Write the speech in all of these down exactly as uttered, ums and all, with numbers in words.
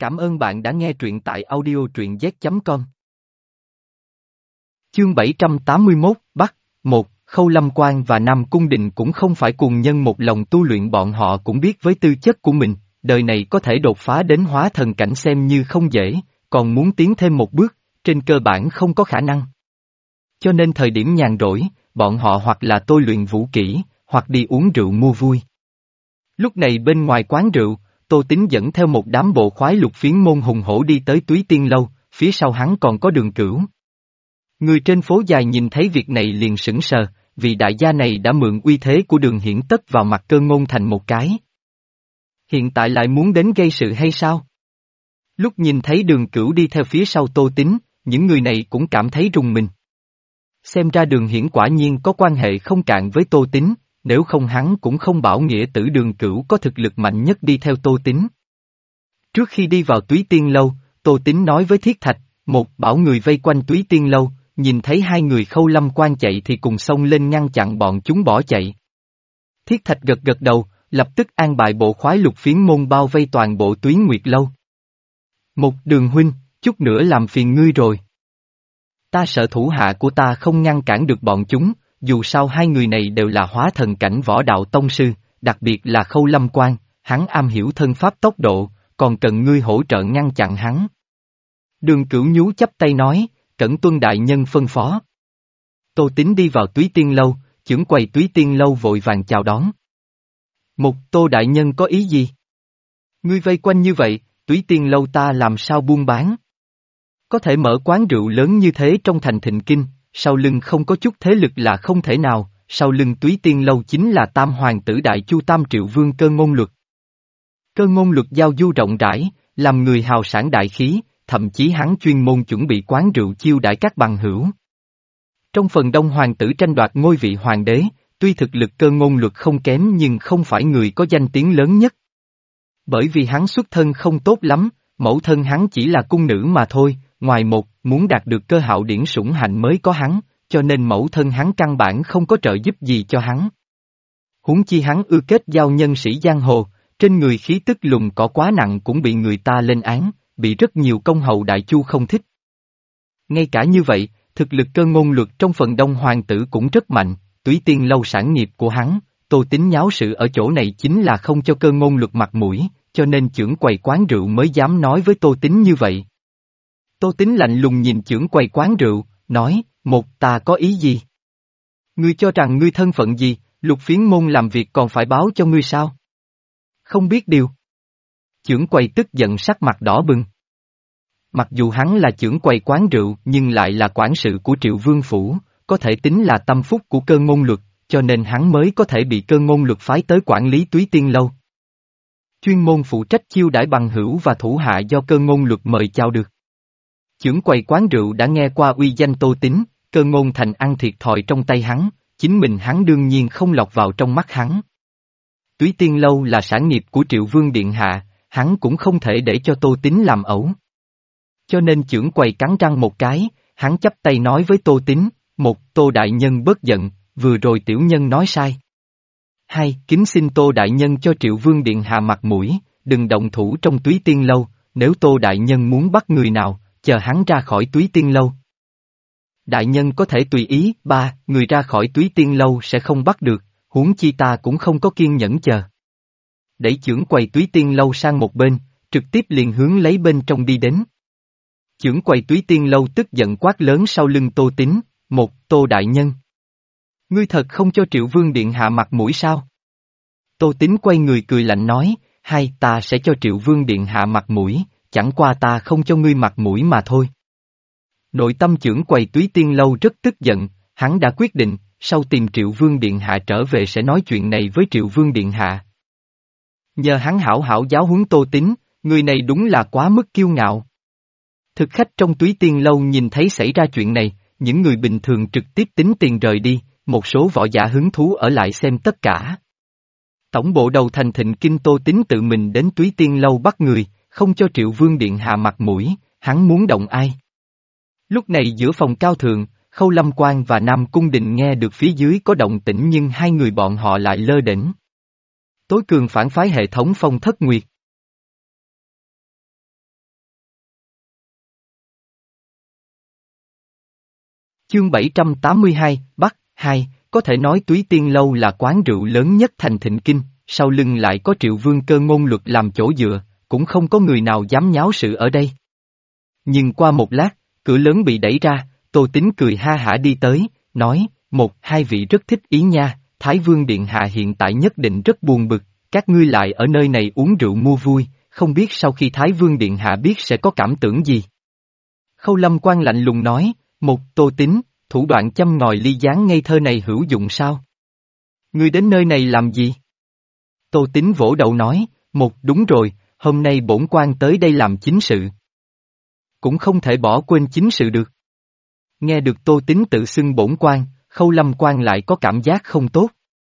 Cảm ơn bạn đã nghe truyện tại audio truyện z chấm com. Chương bảy trăm tám mươi mốt, Bắc, một, Khâu Lâm Quan và Nam Cung Đình cũng không phải cùng nhân một lòng tu luyện, bọn họ cũng biết với tư chất của mình, đời này có thể đột phá đến hóa thần cảnh xem như không dễ, còn muốn tiến thêm một bước, trên cơ bản không có khả năng. Cho nên thời điểm nhàn rỗi, bọn họ hoặc là tôi luyện vũ kỹ, hoặc đi uống rượu mua vui. Lúc này bên ngoài quán rượu, Tô Tín dẫn theo một đám bộ khoái lục phiến môn hùng hổ đi tới Túy Tiên Lâu, phía sau hắn còn có Đường Cửu. Người trên phố dài nhìn thấy việc này liền sững sờ, vì đại gia này đã mượn uy thế của Đường Hiển tất vào mặt Cơ Ngôn Thành một cái. Hiện tại lại muốn đến gây sự hay sao? Lúc nhìn thấy Đường Cửu đi theo phía sau Tô Tín, những người này cũng cảm thấy rùng mình. Xem ra Đường Hiển quả nhiên có quan hệ không cạn với Tô Tín, nếu không hắn cũng không bảo nghĩa tử Đường Cửu có thực lực mạnh nhất đi theo Tô Tín. Trước khi đi vào Túy Tiên Lâu, Tô Tín nói với Thiết Thạch, một bảo người vây quanh Túy Tiên Lâu, nhìn thấy hai người Khâu Lâm Quan chạy thì cùng xông lên ngăn chặn bọn chúng bỏ chạy. Thiết Thạch gật gật đầu, lập tức an bài bộ khoái lục phiến môn bao vây toàn bộ Túy Nguyệt Lâu. Một Đường huynh, chút nữa làm phiền ngươi rồi. Ta sợ thủ hạ của ta không ngăn cản được bọn chúng, dù sao hai người này đều là hóa thần cảnh võ đạo tông sư, đặc biệt là Khâu Lâm Quan, hắn am hiểu thân pháp tốc độ, còn cần ngươi hỗ trợ ngăn chặn hắn. Đường Cửu nhú chắp tay nói, cẩn tuân đại nhân phân phó. Tô Tín đi vào Túy Tiên Lâu, chưởng quầy Túy Tiên Lâu vội vàng chào đón. Một Tô đại nhân có ý gì? Ngươi vây quanh như vậy, Túy Tiên Lâu ta làm sao buôn bán? Có thể mở quán rượu lớn như thế trong thành Thịnh Kinh, sau lưng không có chút thế lực là không thể nào, sau lưng Túy Tiên Lâu chính là tam hoàng tử Đại Chu Tam Triệu Vương Cơ Ngôn Luật. Cơ Ngôn Luật giao du rộng rãi, làm người hào sản đại khí, thậm chí hắn chuyên môn chuẩn bị quán rượu chiêu đãi các bằng hữu. Trong phần đông hoàng tử tranh đoạt ngôi vị hoàng đế, tuy thực lực Cơ Ngôn Luật không kém nhưng không phải người có danh tiếng lớn nhất. Bởi vì hắn xuất thân không tốt lắm, mẫu thân hắn chỉ là cung nữ mà thôi, ngoài một, muốn đạt được cơ hạo điển sủng hạnh mới có hắn, cho nên mẫu thân hắn căn bản không có trợ giúp gì cho hắn. Huống chi hắn ưa kết giao nhân sĩ giang hồ, trên người khí tức lùng cỏ quá nặng cũng bị người ta lên án, bị rất nhiều công hầu Đại Chu không thích. Ngay cả như vậy, thực lực Cơ Ngôn Luật trong phần đông hoàng tử cũng rất mạnh, Túy Tiên Lâu sản nghiệp của hắn, Tô Tín nháo sự ở chỗ này chính là không cho Cơ Ngôn Luật mặt mũi, cho nên chưởng quầy quán rượu mới dám nói với Tô Tín như vậy. Tô Tín lạnh lùng nhìn chưởng quầy quán rượu, nói, một ta có ý gì? Ngươi cho rằng ngươi thân phận gì, lục phiến môn làm việc còn phải báo cho ngươi sao? Không biết điều. Chưởng quầy tức giận sắc mặt đỏ bừng. Mặc dù hắn là chưởng quầy quán rượu nhưng lại là quản sự của Triệu Vương Phủ, có thể tính là tâm phúc của Cơ Ngôn Luật, cho nên hắn mới có thể bị Cơ Ngôn Luật phái tới quản lý Túy Tiên Lâu. Chuyên môn phụ trách chiêu đãi bằng hữu và thủ hạ do Cơ Ngôn Luật mời chào được. Chưởng quầy quán rượu đã nghe qua uy danh Tô Tín, Cơ Ngôn Thành ăn thiệt thòi trong tay hắn, chính mình hắn đương nhiên không lọt vào trong mắt hắn. Túy Tiên Lâu là sản nghiệp của Triệu Vương Điện Hạ, hắn cũng không thể để cho Tô Tín làm ẩu. Cho nên chưởng quầy cắn răng một cái, hắn chắp tay nói với Tô Tín, một Tô đại nhân bớt giận, vừa rồi tiểu nhân nói sai. Hai, kính xin Tô đại nhân cho Triệu Vương Điện Hạ mặt mũi, đừng động thủ trong Túy Tiên Lâu, nếu Tô đại nhân muốn bắt người nào, chờ hắn ra khỏi Túy Tiên Lâu. Đại nhân có thể tùy ý, ba, người ra khỏi Túy Tiên Lâu sẽ không bắt được, huống chi ta cũng không có kiên nhẫn chờ. Đẩy chưởng quầy Túy Tiên Lâu sang một bên, trực tiếp liền hướng lấy bên trong đi đến. Chưởng quầy Túy Tiên Lâu tức giận quát lớn sau lưng Tô Tín, một, Tô đại nhân. Ngươi thật không cho Triệu Vương Điện Hạ mặt mũi sao? Tô Tín quay người cười lạnh nói, hai, ta sẽ cho Triệu Vương Điện Hạ mặt mũi, chẳng qua ta không cho ngươi mặt mũi mà thôi. Nội tâm chưởng quầy Túy Tiên Lâu rất tức giận, hắn đã quyết định, sau tìm Triệu Vương Điện Hạ trở về sẽ nói chuyện này với Triệu Vương Điện Hạ. Nhờ hắn hảo hảo giáo huấn Tô Tín, người này đúng là quá mức kiêu ngạo. Thực khách trong Túy Tiên Lâu nhìn thấy xảy ra chuyện này, những người bình thường trực tiếp tính tiền rời đi, một số võ giả hứng thú ở lại xem tất cả. Tổng bộ đầu thành Thịnh Kinh Tô Tín tự mình đến Túy Tiên Lâu bắt người, không cho Triệu Vương Điện Hạ mặt mũi, hắn muốn động ai? Lúc này giữa phòng cao thượng, Khâu Lâm Quan và Nam Cung Đình nghe được phía dưới có động tĩnh nhưng hai người bọn họ lại lơ đễnh. Tối cường phản phái hệ thống Phong Thất Nguyệt. Chương bảy trăm tám mươi hai, Bắc, hai, có thể nói Túy Tiên Lâu là quán rượu lớn nhất thành Thịnh Kinh, sau lưng lại có Triệu Vương Cơ ngôn luật làm chỗ dựa, cũng không có người nào dám nháo sự ở đây. Nhưng qua một lát, cửa lớn bị đẩy ra, Tô Tín cười ha hả đi tới, nói, một, hai vị rất thích ý nha, Thái Vương Điện Hạ hiện tại nhất định rất buồn bực, các ngươi lại ở nơi này uống rượu mua vui, không biết sau khi Thái Vương Điện Hạ biết sẽ có cảm tưởng gì. Khâu Lâm Quan lạnh lùng nói, một, Tô Tín, thủ đoạn châm ngòi ly gián ngây thơ này hữu dụng sao? Ngươi đến nơi này làm gì? Tô Tín vỗ đầu nói, một, đúng rồi, hôm nay bổn quan tới đây làm chính sự. Cũng không thể bỏ quên chính sự được. Nghe được Tô Tín tự xưng bổn quan, Khâu Lâm Quan lại có cảm giác không tốt.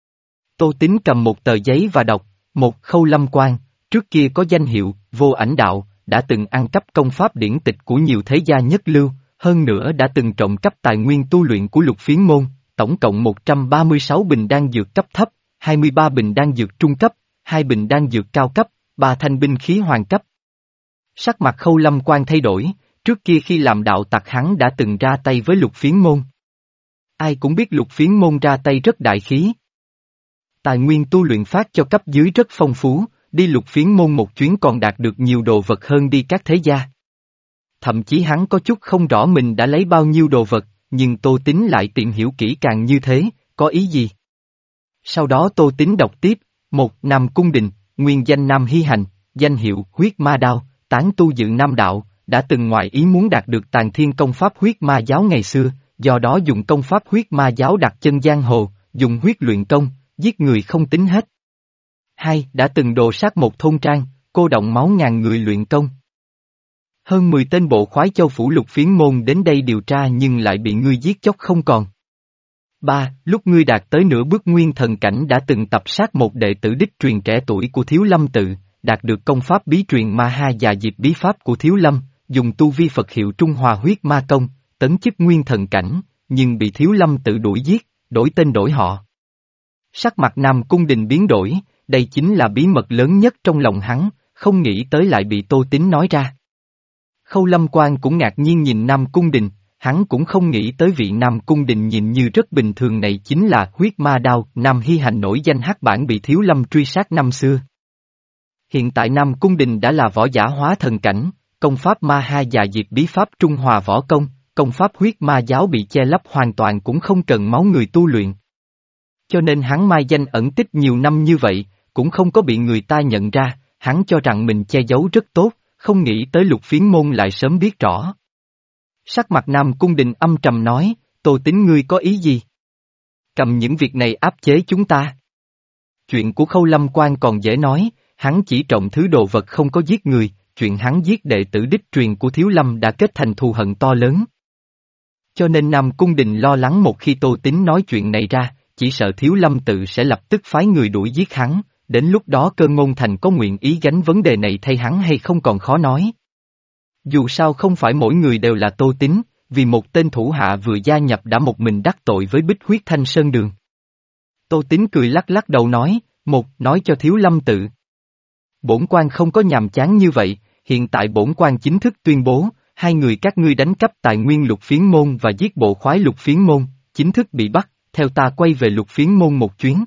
Tô Tín cầm một tờ giấy và đọc, một Khâu Lâm Quan, trước kia có danh hiệu, vô ảnh đạo, đã từng ăn cắp công pháp điển tịch của nhiều thế gia nhất lưu, hơn nữa đã từng trộm cắp tài nguyên tu luyện của Lục Phiến Môn, tổng cộng một trăm ba mươi sáu bình đan dược cấp thấp, hai mươi ba bình đan dược trung cấp, hai bình đan dược cao cấp, ba thanh binh khí hoàng cấp. Sắc mặt Khâu Lâm Quan thay đổi, trước kia khi làm đạo tặc hắn đã từng ra tay với Lục Phiến Môn. Ai cũng biết Lục Phiến Môn ra tay rất đại khí. Tài nguyên tu luyện phát cho cấp dưới rất phong phú, đi Lục Phiến Môn một chuyến còn đạt được nhiều đồ vật hơn đi các thế gia. Thậm chí hắn có chút không rõ mình đã lấy bao nhiêu đồ vật, nhưng Tô Tín lại tiện hiểu kỹ càng như thế, có ý gì? Sau đó Tô Tín đọc tiếp, một Nam Cung Đình, nguyên danh Nam Hy Hành, danh hiệu huyết ma đao, tán tu dự Nam Đạo, đã từng ngoại ý muốn đạt được tàn thiên công pháp huyết ma giáo ngày xưa, do đó dùng công pháp huyết ma giáo đặt chân giang hồ, dùng huyết luyện công, giết người không tính hết. Hai, đã từng đồ sát một thôn trang, cô động máu ngàn người luyện công. Hơn mười tên bộ khoái châu phủ Lục Phiến Môn đến đây điều tra nhưng lại bị ngươi giết chóc không còn. Ba, lúc ngươi đạt tới nửa bước nguyên thần cảnh đã từng tập sát một đệ tử đích truyền trẻ tuổi của Thiếu Lâm Tự, đạt được công pháp bí truyền Ma Ha và Diệp bí pháp của Thiếu Lâm, dùng tu vi Phật hiệu Trung Hòa huyết ma công, tấn chức nguyên thần cảnh, nhưng bị Thiếu Lâm Tự đuổi giết, đổi tên đổi họ. Sắc mặt Nam Cung Đình biến đổi, đây chính là bí mật lớn nhất trong lòng hắn, không nghĩ tới lại bị Tô Tín nói ra. Khâu Lâm Quan cũng ngạc nhiên nhìn Nam Cung Đình, hắn cũng không nghĩ tới vị Nam Cung Đình nhìn như rất bình thường này chính là huyết ma đao, Nam Hy Hành nổi danh hắc bản bị Thiếu Lâm truy sát năm xưa. Hiện tại Nam Cung Đình đã là võ giả hóa thần cảnh, công pháp Ma Ha và Diệp bí pháp Trung Hòa võ công, công pháp huyết ma giáo bị che lấp hoàn toàn cũng không cần máu người tu luyện. Cho nên hắn mai danh ẩn tích nhiều năm như vậy, cũng không có bị người ta nhận ra, hắn cho rằng mình che giấu rất tốt, không nghĩ tới Lục Phiến Môn lại sớm biết rõ. Sắc mặt Nam Cung Đình âm trầm nói, Tô Tín ngươi có ý gì? Cầm những việc này áp chế chúng ta. Chuyện của Khâu Lâm Quan còn dễ nói, hắn chỉ trộm thứ đồ vật không có giết người, chuyện hắn giết đệ tử đích truyền của Thiếu Lâm đã kết thành thù hận to lớn. Cho nên Nam Cung Đình lo lắng một khi Tô Tín nói chuyện này ra, chỉ sợ Thiếu Lâm Tự sẽ lập tức phái người đuổi giết hắn, đến lúc đó Cơ Ngôn Thành có nguyện ý gánh vấn đề này thay hắn hay không còn khó nói. Dù sao không phải mỗi người đều là Tô Tín, vì một tên thủ hạ vừa gia nhập đã một mình đắc tội với Bích Huyết Thanh Sơn Đường. Tô Tín cười lắc lắc đầu nói, một, nói cho Thiếu Lâm Tự. Bổn quan không có nhàm chán như vậy, hiện tại bổn quan chính thức tuyên bố, hai người các ngươi đánh cắp tài nguyên Lục Phiến Môn và giết bộ khoái Lục Phiến Môn, chính thức bị bắt, theo ta quay về Lục Phiến Môn một chuyến.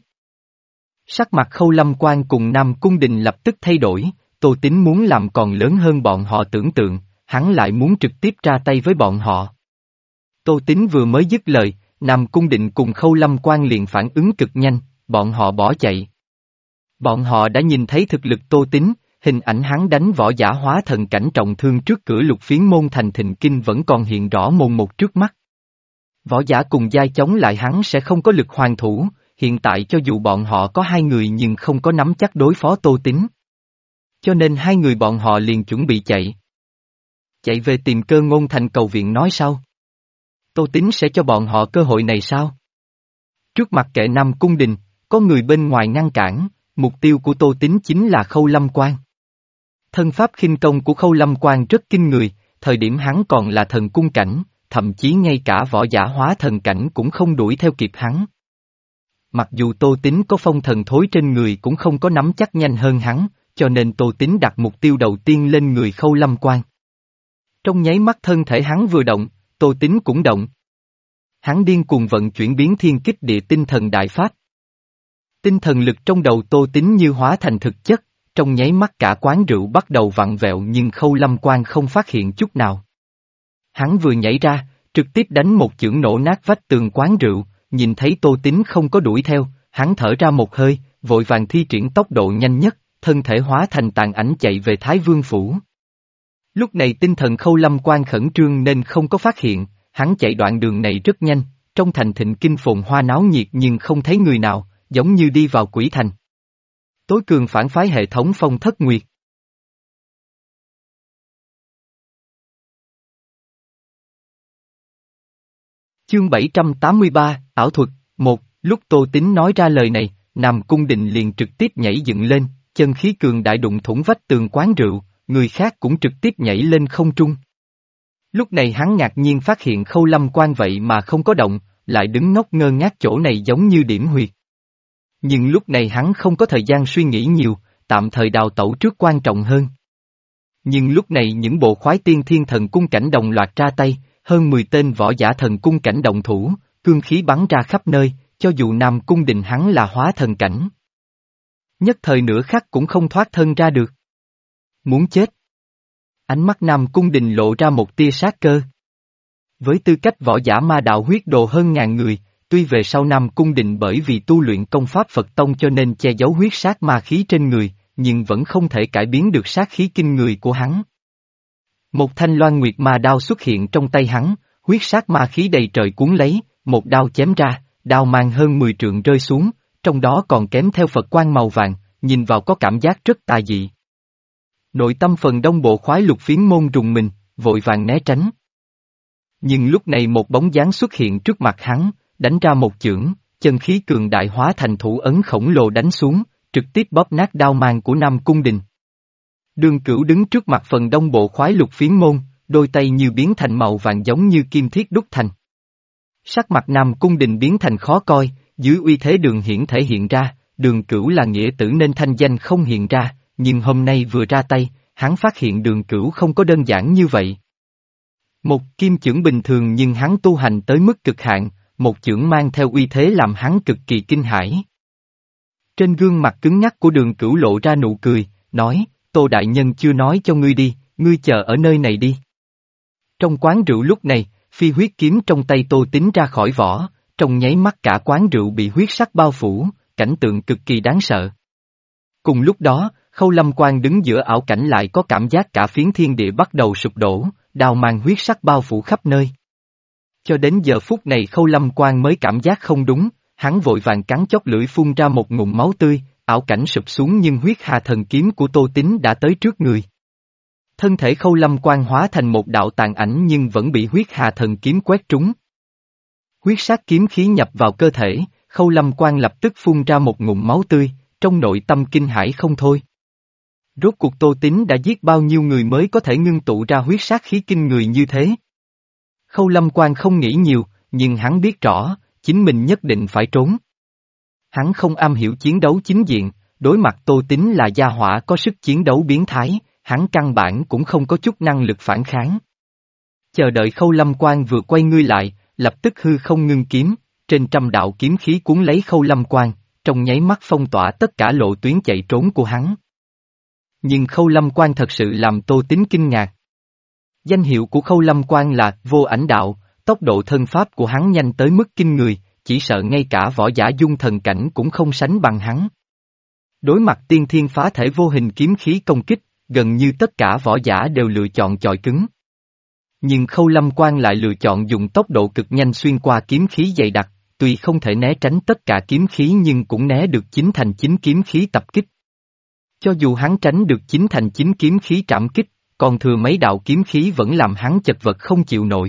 Sắc mặt Khâu Lâm Quan cùng Nam Cung Đình lập tức thay đổi, Tô Tín muốn làm còn lớn hơn bọn họ tưởng tượng, hắn lại muốn trực tiếp ra tay với bọn họ. Tô Tín vừa mới dứt lời, Nam Cung Đình cùng Khâu Lâm Quan liền phản ứng cực nhanh, bọn họ bỏ chạy. Bọn họ đã nhìn thấy thực lực Tô Tín, hình ảnh hắn đánh võ giả hóa thần cảnh trọng thương trước cửa Lục Phiến Môn thành Thịnh Kinh vẫn còn hiện rõ mồn một trước mắt. Võ giả cùng giai chống lại hắn sẽ không có lực hoàn thủ, hiện tại cho dù bọn họ có hai người nhưng không có nắm chắc đối phó Tô Tín. Cho nên hai người bọn họ liền chuẩn bị chạy. Chạy về tìm Cơ Ngôn Thành cầu viện nói sao? Tô Tín sẽ cho bọn họ cơ hội này sao? Trước mặt kệ Nam Cung Đình, có người bên ngoài ngăn cản, mục tiêu của Tô Tín chính là Khâu Lâm Quan. Thân pháp khinh công của Khâu Lâm Quan rất kinh người, thời điểm hắn còn là thần cung cảnh, thậm chí ngay cả võ giả hóa thần cảnh cũng không đuổi theo kịp hắn. Mặc dù Tô Tín có phong thần thối trên người cũng không có nắm chắc nhanh hơn hắn, cho nên Tô Tín đặt mục tiêu đầu tiên lên người Khâu Lâm Quan. Trong nháy mắt thân thể hắn vừa động, Tô Tín cũng động. Hắn điên cuồng vận chuyển biến thiên kích địa tinh thần đại pháp. Tinh thần lực trong đầu Tô Tín như hóa thành thực chất, trong nháy mắt cả quán rượu bắt đầu vặn vẹo nhưng Khâu Lâm Quan không phát hiện chút nào. Hắn vừa nhảy ra, trực tiếp đánh một chưởng nổ nát vách tường quán rượu, nhìn thấy Tô Tín không có đuổi theo, hắn thở ra một hơi, vội vàng thi triển tốc độ nhanh nhất, thân thể hóa thành tàn ảnh chạy về Thái Vương Phủ. Lúc này tinh thần Khâu Lâm Quan khẩn trương nên không có phát hiện, hắn chạy đoạn đường này rất nhanh, trong thành thịnh kinh phồn hoa náo nhiệt nhưng không thấy người nào, giống như đi vào quỷ thành. Tối cường phản phái hệ thống Phong Thất Nguyệt. Chương bảy trăm tám mươi ba, Ảo thuật, một, lúc Tô Tín nói ra lời này, Nam Cung Đình liền trực tiếp nhảy dựng lên, chân khí cường đại đụng thủng vách tường quán rượu, người khác cũng trực tiếp nhảy lên không trung. Lúc này hắn ngạc nhiên phát hiện Khâu Lâm Quan vậy mà không có động, lại đứng ngốc ngơ ngác chỗ này giống như điểm huyệt. Nhưng lúc này hắn không có thời gian suy nghĩ nhiều, tạm thời đào tẩu trước quan trọng hơn. Nhưng lúc này những bộ khoái tiên thiên thần cung cảnh đồng loạt ra tay, hơn mười tên võ giả thần cung cảnh động thủ, cương khí bắn ra khắp nơi, cho dù Nam Cung Đình hắn là hóa thần cảnh. Nhất thời nửa khắc cũng không thoát thân ra được. Muốn chết. Ánh mắt Nam Cung Đình lộ ra một tia sát cơ. Với tư cách võ giả ma đạo huyết đồ hơn ngàn người, tuy về sau Nam Cung Đình bởi vì tu luyện công pháp Phật Tông cho nên che giấu huyết sát ma khí trên người, nhưng vẫn không thể cải biến được sát khí kinh người của hắn. Một thanh loan nguyệt ma đao xuất hiện trong tay hắn, huyết sát ma khí đầy trời cuốn lấy, một đao chém ra, đao mang hơn mười trượng rơi xuống, trong đó còn kém theo Phật quang màu vàng, nhìn vào có cảm giác rất tà dị. Nội tâm phần đông bộ khoái lục phiến môn rùng mình, vội vàng né tránh. Nhưng lúc này một bóng dáng xuất hiện trước mặt hắn, đánh ra một chưởng, chân khí cường đại hóa thành thủ ấn khổng lồ đánh xuống, trực tiếp bóp nát đao mang của Nam Cung Đình. Đường Cửu đứng trước mặt phần đông bộ khoái lục phiến môn, đôi tay như biến thành màu vàng giống như kim thiết đúc thành. Sắc mặt Nam Cung Đình biến thành khó coi, dưới uy thế Đường Hiển thể hiện ra, Đường Cửu là nghĩa tử nên thanh danh không hiện ra, nhưng hôm nay vừa ra tay, hắn phát hiện Đường Cửu không có đơn giản như vậy. Một kim chưởng bình thường nhưng hắn tu hành tới mức cực hạn, một chưởng mang theo uy thế làm hắn cực kỳ kinh hãi. Trên gương mặt cứng nhắc của Đường Cửu lộ ra nụ cười, nói, Tô Đại Nhân chưa nói cho ngươi đi, ngươi chờ ở nơi này đi. Trong quán rượu lúc này, phi huyết kiếm trong tay Tô Tín ra khỏi vỏ, trong nháy mắt cả quán rượu bị huyết sắc bao phủ, cảnh tượng cực kỳ đáng sợ. Cùng lúc đó, Khâu Lâm Quan đứng giữa ảo cảnh lại có cảm giác cả phiến thiên địa bắt đầu sụp đổ, đào mang huyết sắc bao phủ khắp nơi. Cho đến giờ phút này Khâu Lâm Quan mới cảm giác không đúng, hắn vội vàng cắn chót lưỡi phun ra một ngụm máu tươi, ảo cảnh sụp xuống nhưng huyết hà thần kiếm của Tô Tín đã tới trước người. Thân thể Khâu Lâm Quan hóa thành một đạo tàn ảnh nhưng vẫn bị huyết hà thần kiếm quét trúng. Huyết sắc kiếm khí nhập vào cơ thể, Khâu Lâm Quan lập tức phun ra một ngụm máu tươi, trong nội tâm kinh hãi không thôi. Rốt cuộc Tô Tín đã giết bao nhiêu người mới có thể ngưng tụ ra huyết sát khí kinh người như thế? Khâu Lâm Quan không nghĩ nhiều, nhưng hắn biết rõ, chính mình nhất định phải trốn. Hắn không am hiểu chiến đấu chính diện, đối mặt Tô Tín là gia hỏa có sức chiến đấu biến thái, hắn căn bản cũng không có chút năng lực phản kháng. Chờ đợi Khâu Lâm Quan vừa quay ngươi lại, lập tức hư không ngưng kiếm, trên trăm đạo kiếm khí cuốn lấy Khâu Lâm Quan, trong nháy mắt phong tỏa tất cả lộ tuyến chạy trốn của hắn. Nhưng Khâu Lâm Quan thật sự làm Tô Tín kinh ngạc. Danh hiệu của Khâu Lâm Quan là Vô Ảnh Đạo, tốc độ thân pháp của hắn nhanh tới mức kinh người, chỉ sợ ngay cả võ giả dung thần cảnh cũng không sánh bằng hắn. Đối mặt tiên thiên phá thể vô hình kiếm khí công kích, gần như tất cả võ giả đều lựa chọn chọi cứng. Nhưng Khâu Lâm Quan lại lựa chọn dùng tốc độ cực nhanh xuyên qua kiếm khí dày đặc, tuy không thể né tránh tất cả kiếm khí nhưng cũng né được chín thành chín kiếm khí tập kích. Cho dù hắn tránh được chín thành chín kiếm khí trảm kích, còn thừa mấy đạo kiếm khí vẫn làm hắn chật vật không chịu nổi.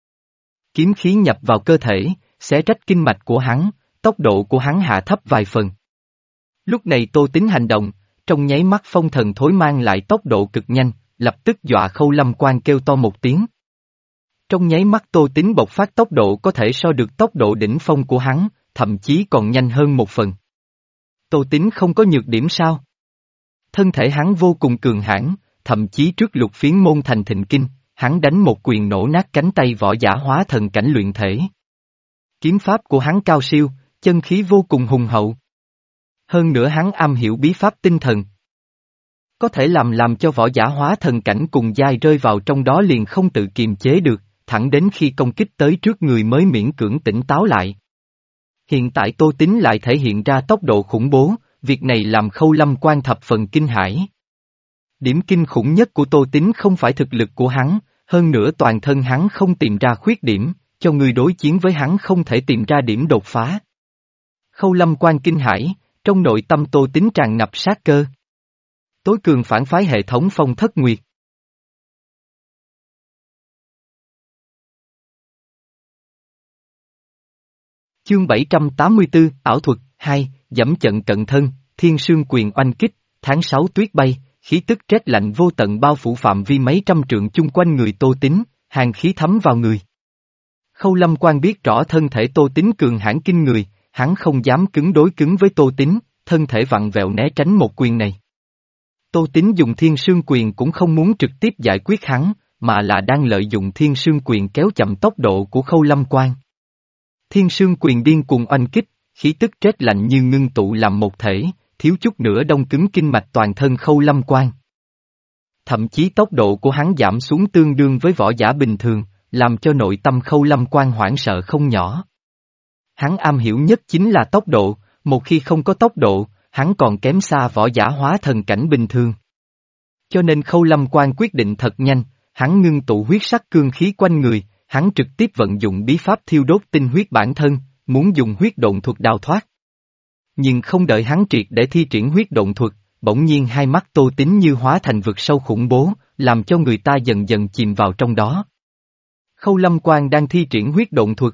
Kiếm khí nhập vào cơ thể, xé rách kinh mạch của hắn, tốc độ của hắn hạ thấp vài phần. Lúc này Tô Tín hành động, trong nháy mắt phong thần thối mang lại tốc độ cực nhanh, lập tức dọa Khâu Lâm Quan kêu to một tiếng. Trong nháy mắt Tô Tín bộc phát tốc độ có thể so được tốc độ đỉnh phong của hắn, thậm chí còn nhanh hơn một phần. Tô Tín không có nhược điểm sao? Thân thể hắn vô cùng cường hãn, thậm chí trước lục phiến môn thành thịnh kinh, hắn đánh một quyền nổ nát cánh tay võ giả hóa thần cảnh luyện thể. Kiếm pháp của hắn cao siêu, chân khí vô cùng hùng hậu. Hơn nữa hắn am hiểu bí pháp tinh thần. Có thể làm làm cho võ giả hóa thần cảnh cùng giai rơi vào trong đó liền không tự kiềm chế được, thẳng đến khi công kích tới trước người mới miễn cưỡng tỉnh táo lại. Hiện tại Tô Tín lại thể hiện ra tốc độ khủng bố, việc này làm Khâu Lâm Quan thập phần kinh hãi. Điểm kinh khủng nhất của Tô Tín không phải thực lực của hắn, hơn nữa toàn thân hắn không tìm ra khuyết điểm, cho người đối chiến với hắn không thể tìm ra điểm đột phá. Khâu Lâm Quan kinh hãi, trong nội tâm Tô Tín tràn ngập sát cơ. Tối cường phản phái hệ thống Phong Thất Nguyệt. Chương bảy trăm tám mươi tư, ảo thuật, hai, dẫm trận cận thân, thiên sương quyền oanh kích, tháng sáu tuyết bay, khí tức rét lạnh vô tận bao phủ phạm vi mấy trăm trượng chung quanh người Tô Tín, hàn khí thấm vào người. Khâu Lâm Quan biết rõ thân thể Tô Tín cường hãn kinh người, hắn không dám cứng đối cứng với Tô Tín, thân thể vặn vẹo né tránh một quyền này. Tô Tín dùng thiên sương quyền cũng không muốn trực tiếp giải quyết hắn, mà là đang lợi dụng thiên sương quyền kéo chậm tốc độ của Khâu Lâm Quan. Thiên sương quyền điên cuồng oanh kích, khí tức rét lạnh như ngưng tụ làm một thể, thiếu chút nữa đông cứng kinh mạch toàn thân Khâu Lâm Quan. Thậm chí tốc độ của hắn giảm xuống tương đương với võ giả bình thường, làm cho nội tâm Khâu Lâm Quan hoảng sợ không nhỏ. Hắn am hiểu nhất chính là tốc độ, một khi không có tốc độ, hắn còn kém xa võ giả hóa thần cảnh bình thường. Cho nên Khâu Lâm Quan quyết định thật nhanh, hắn ngưng tụ huyết sắc cương khí quanh người, hắn trực tiếp vận dụng bí pháp thiêu đốt tinh huyết bản thân, muốn dùng huyết độn thuật đào thoát. Nhưng không đợi hắn triệt để thi triển huyết độn thuật, bỗng nhiên hai mắt Tô Tín như hóa thành vực sâu khủng bố, làm cho người ta dần dần chìm vào trong đó. Khâu Lâm Quan đang thi triển huyết độn thuật.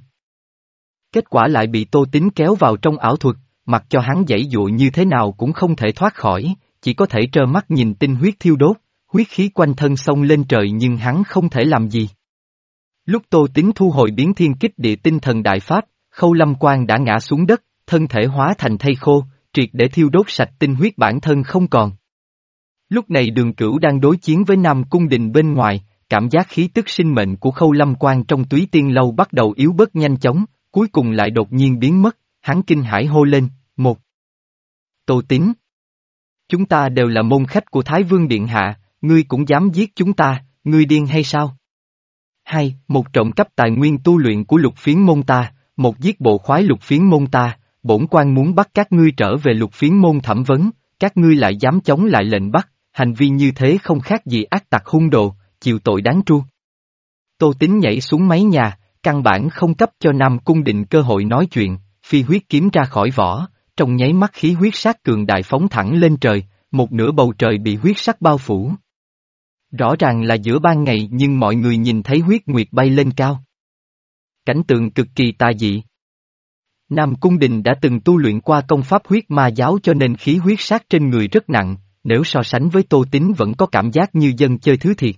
Kết quả lại bị Tô Tín kéo vào trong ảo thuật, mặc cho hắn giãy dụa như thế nào cũng không thể thoát khỏi, chỉ có thể trơ mắt nhìn tinh huyết thiêu đốt, huyết khí quanh thân xông lên trời nhưng hắn không thể làm gì. Lúc Tô Tín thu hồi biến thiên kích địa tinh thần đại pháp, Khâu Lâm Quan đã ngã xuống đất, thân thể hóa thành thây khô, triệt để thiêu đốt sạch tinh huyết bản thân không còn. Lúc này Đường Cửu đang đối chiến với Nam Cung Đình bên ngoài, cảm giác khí tức sinh mệnh của Khâu Lâm Quan trong Túy Tiên Lâu bắt đầu yếu bớt nhanh chóng, cuối cùng lại đột nhiên biến mất, hắn kinh hãi hô lên, một. Tô Tín. Chúng ta đều là môn khách của Thái Vương Điện Hạ, ngươi cũng dám giết chúng ta, ngươi điên hay sao? Hai, một trộm cắp tài nguyên tu luyện của Lục Phiến môn ta, một giết bộ khoái Lục Phiến môn ta, bổn quan muốn bắt các ngươi trở về Lục Phiến môn thẩm vấn, các ngươi lại dám chống lại lệnh bắt, hành vi như thế không khác gì ác tặc hung đồ, chịu tội đáng tru. Tô Tín nhảy xuống mái nhà, căn bản không cấp cho Nam Cung Định cơ hội nói chuyện, phi huyết kiếm ra khỏi vỏ, trong nháy mắt khí huyết sắc cường đại phóng thẳng lên trời, một nửa bầu trời bị huyết sắc bao phủ. Rõ ràng là giữa ban ngày nhưng mọi người nhìn thấy huyết nguyệt bay lên cao. Cảnh tượng cực kỳ tà dị. Nam Cung Đình đã từng tu luyện qua công pháp huyết ma giáo cho nên khí huyết sát trên người rất nặng, nếu so sánh với Tô Tín vẫn có cảm giác như dân chơi thứ thiệt.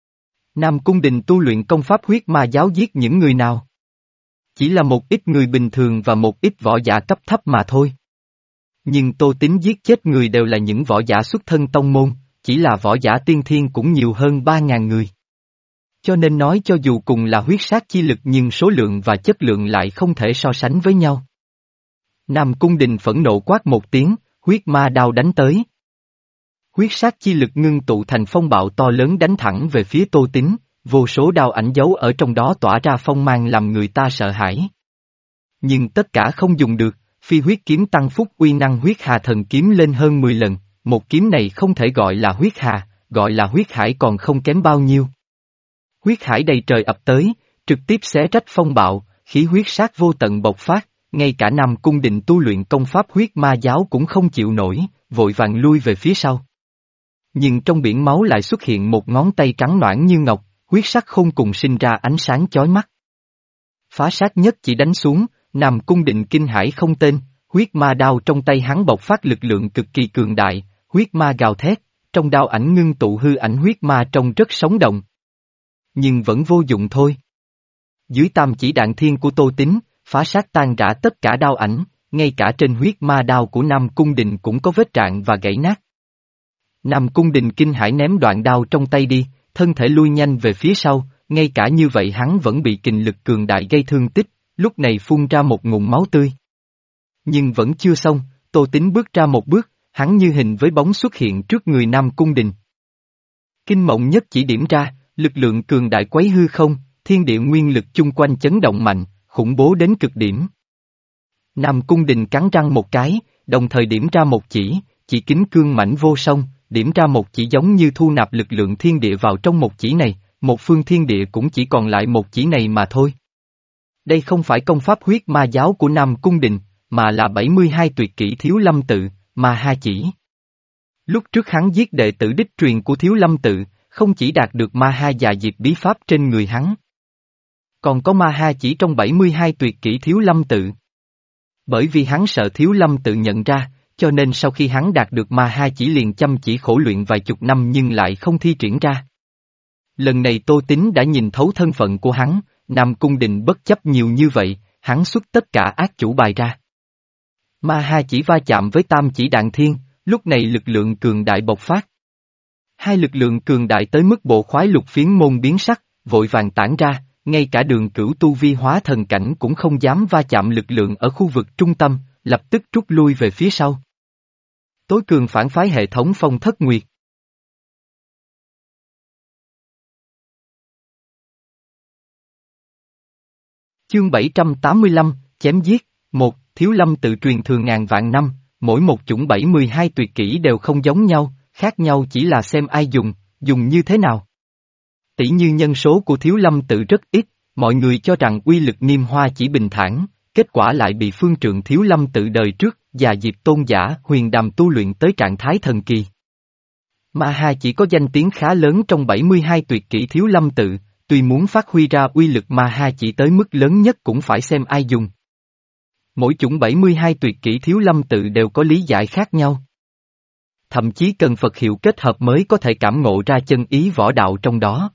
Nam Cung Đình tu luyện công pháp huyết ma giáo giết những người nào? Chỉ là một ít người bình thường và một ít võ giả cấp thấp mà thôi. Nhưng Tô Tín giết chết người đều là những võ giả xuất thân tông môn, chỉ là võ giả tiên thiên cũng nhiều hơn ba ngàn người. Cho nên nói cho dù cùng là huyết sát chi lực nhưng số lượng và chất lượng lại không thể so sánh với nhau. Nam Cung Đình phẫn nộ quát một tiếng, huyết ma đao đánh tới. Huyết sát chi lực ngưng tụ thành phong bạo to lớn đánh thẳng về phía Tô Tín, vô số đao ảnh dấu ở trong đó tỏa ra phong mang làm người ta sợ hãi. Nhưng tất cả không dùng được, phi huyết kiếm tăng phúc uy năng huyết hà thần kiếm lên hơn mười lần, một kiếm này không thể gọi là huyết hà, gọi là huyết hải còn không kém bao nhiêu. Huyết hải đầy trời ập tới, trực tiếp xé rách phong bạo, khí huyết sát vô tận bộc phát, ngay cả Nam Cung Định tu luyện công pháp huyết ma giáo cũng không chịu nổi, vội vàng lui về phía sau. Nhưng trong biển máu lại xuất hiện một ngón tay trắng nõn như ngọc, huyết sắc khôn cùng sinh ra ánh sáng chói mắt. Phá sát nhất chỉ đánh xuống, Nam Cung Định kinh hãi không tên, huyết ma đao trong tay hắn bộc phát lực lượng cực kỳ cường đại, huyết ma gào thét, trong đao ảnh ngưng tụ hư ảnh huyết ma trông rất sống động. Nhưng vẫn vô dụng thôi. Dưới tam chỉ đạn thiên của Tô Tín, phá sát tan rã tất cả đao ảnh, ngay cả trên huyết ma đao của Nam Cung Đình cũng có vết rạn và gãy nát. Nam Cung Đình kinh hãi ném đoạn đao trong tay đi, thân thể lui nhanh về phía sau, ngay cả như vậy hắn vẫn bị kình lực cường đại gây thương tích, lúc này phun ra một ngụm máu tươi. Nhưng vẫn chưa xong, Tô Tín bước ra một bước, hắn như hình với bóng xuất hiện trước người Nam Cung Đình. Kinh mộng nhất chỉ điểm ra, lực lượng cường đại quấy hư không, thiên địa nguyên lực chung quanh chấn động mạnh, khủng bố đến cực điểm. Nam Cung Đình cắn răng một cái, đồng thời điểm ra một chỉ, chỉ kính cương mảnh vô song, điểm ra một chỉ giống như thu nạp lực lượng thiên địa vào trong một chỉ này, một phương thiên địa cũng chỉ còn lại một chỉ này mà thôi. Đây không phải công pháp huyết ma giáo của Nam Cung Đình, mà là bảy mươi hai tuyệt kỹ Thiếu Lâm Tự, ma ha chỉ. Lúc trước hắn giết đệ tử đích truyền của Thiếu Lâm Tự, không chỉ đạt được ma ha già diệt bí pháp trên người hắn, còn có ma ha chỉ trong bảy mươi hai tuyệt kỹ Thiếu Lâm Tự. Bởi vì hắn sợ Thiếu Lâm Tự nhận ra, cho nên sau khi hắn đạt được ma ha chỉ liền chăm chỉ khổ luyện vài chục năm nhưng lại không thi triển ra. Lần này Tô Tín đã nhìn thấu thân phận của hắn, Nam Cung Đình bất chấp nhiều như vậy, hắn xuất tất cả ác chủ bài ra. Ma ha chỉ va chạm với tam chỉ đạn thiên, lúc này lực lượng cường đại bộc phát. Hai lực lượng cường đại tới mức bộ khoái lục phiến môn biến sắc, vội vàng tản ra, ngay cả đường cửu tu vi hóa thần cảnh cũng không dám va chạm lực lượng ở khu vực trung tâm, lập tức rút lui về phía sau. Tối cường phản phái hệ thống Phong Thất Nguyệt. Chương bảy trăm tám mươi lăm, chém giết, một, Thiếu Lâm Tự truyền thường ngàn vạn năm, mỗi một chủng bảy mươi hai tuyệt kỹ đều không giống nhau, khác nhau chỉ là xem ai dùng, dùng như thế nào. Tỷ như nhân số của Thiếu Lâm Tự rất ít, mọi người cho rằng uy lực Niêm Hoa chỉ bình thản, kết quả lại bị phương trượng Thiếu Lâm Tự đời trước, già diệp tôn giả huyền đàm tu luyện tới trạng thái thần kỳ. Ma ha chỉ có danh tiếng khá lớn trong bảy mươi hai tuyệt kỹ Thiếu Lâm Tự, tuy muốn phát huy ra uy lực ma ha chỉ tới mức lớn nhất cũng phải xem ai dùng. Mỗi chủng bảy mươi hai tuyệt kỹ Thiếu Lâm Tự đều có lý giải khác nhau. Thậm chí cần Phật hiệu kết hợp mới có thể cảm ngộ ra chân ý võ đạo trong đó.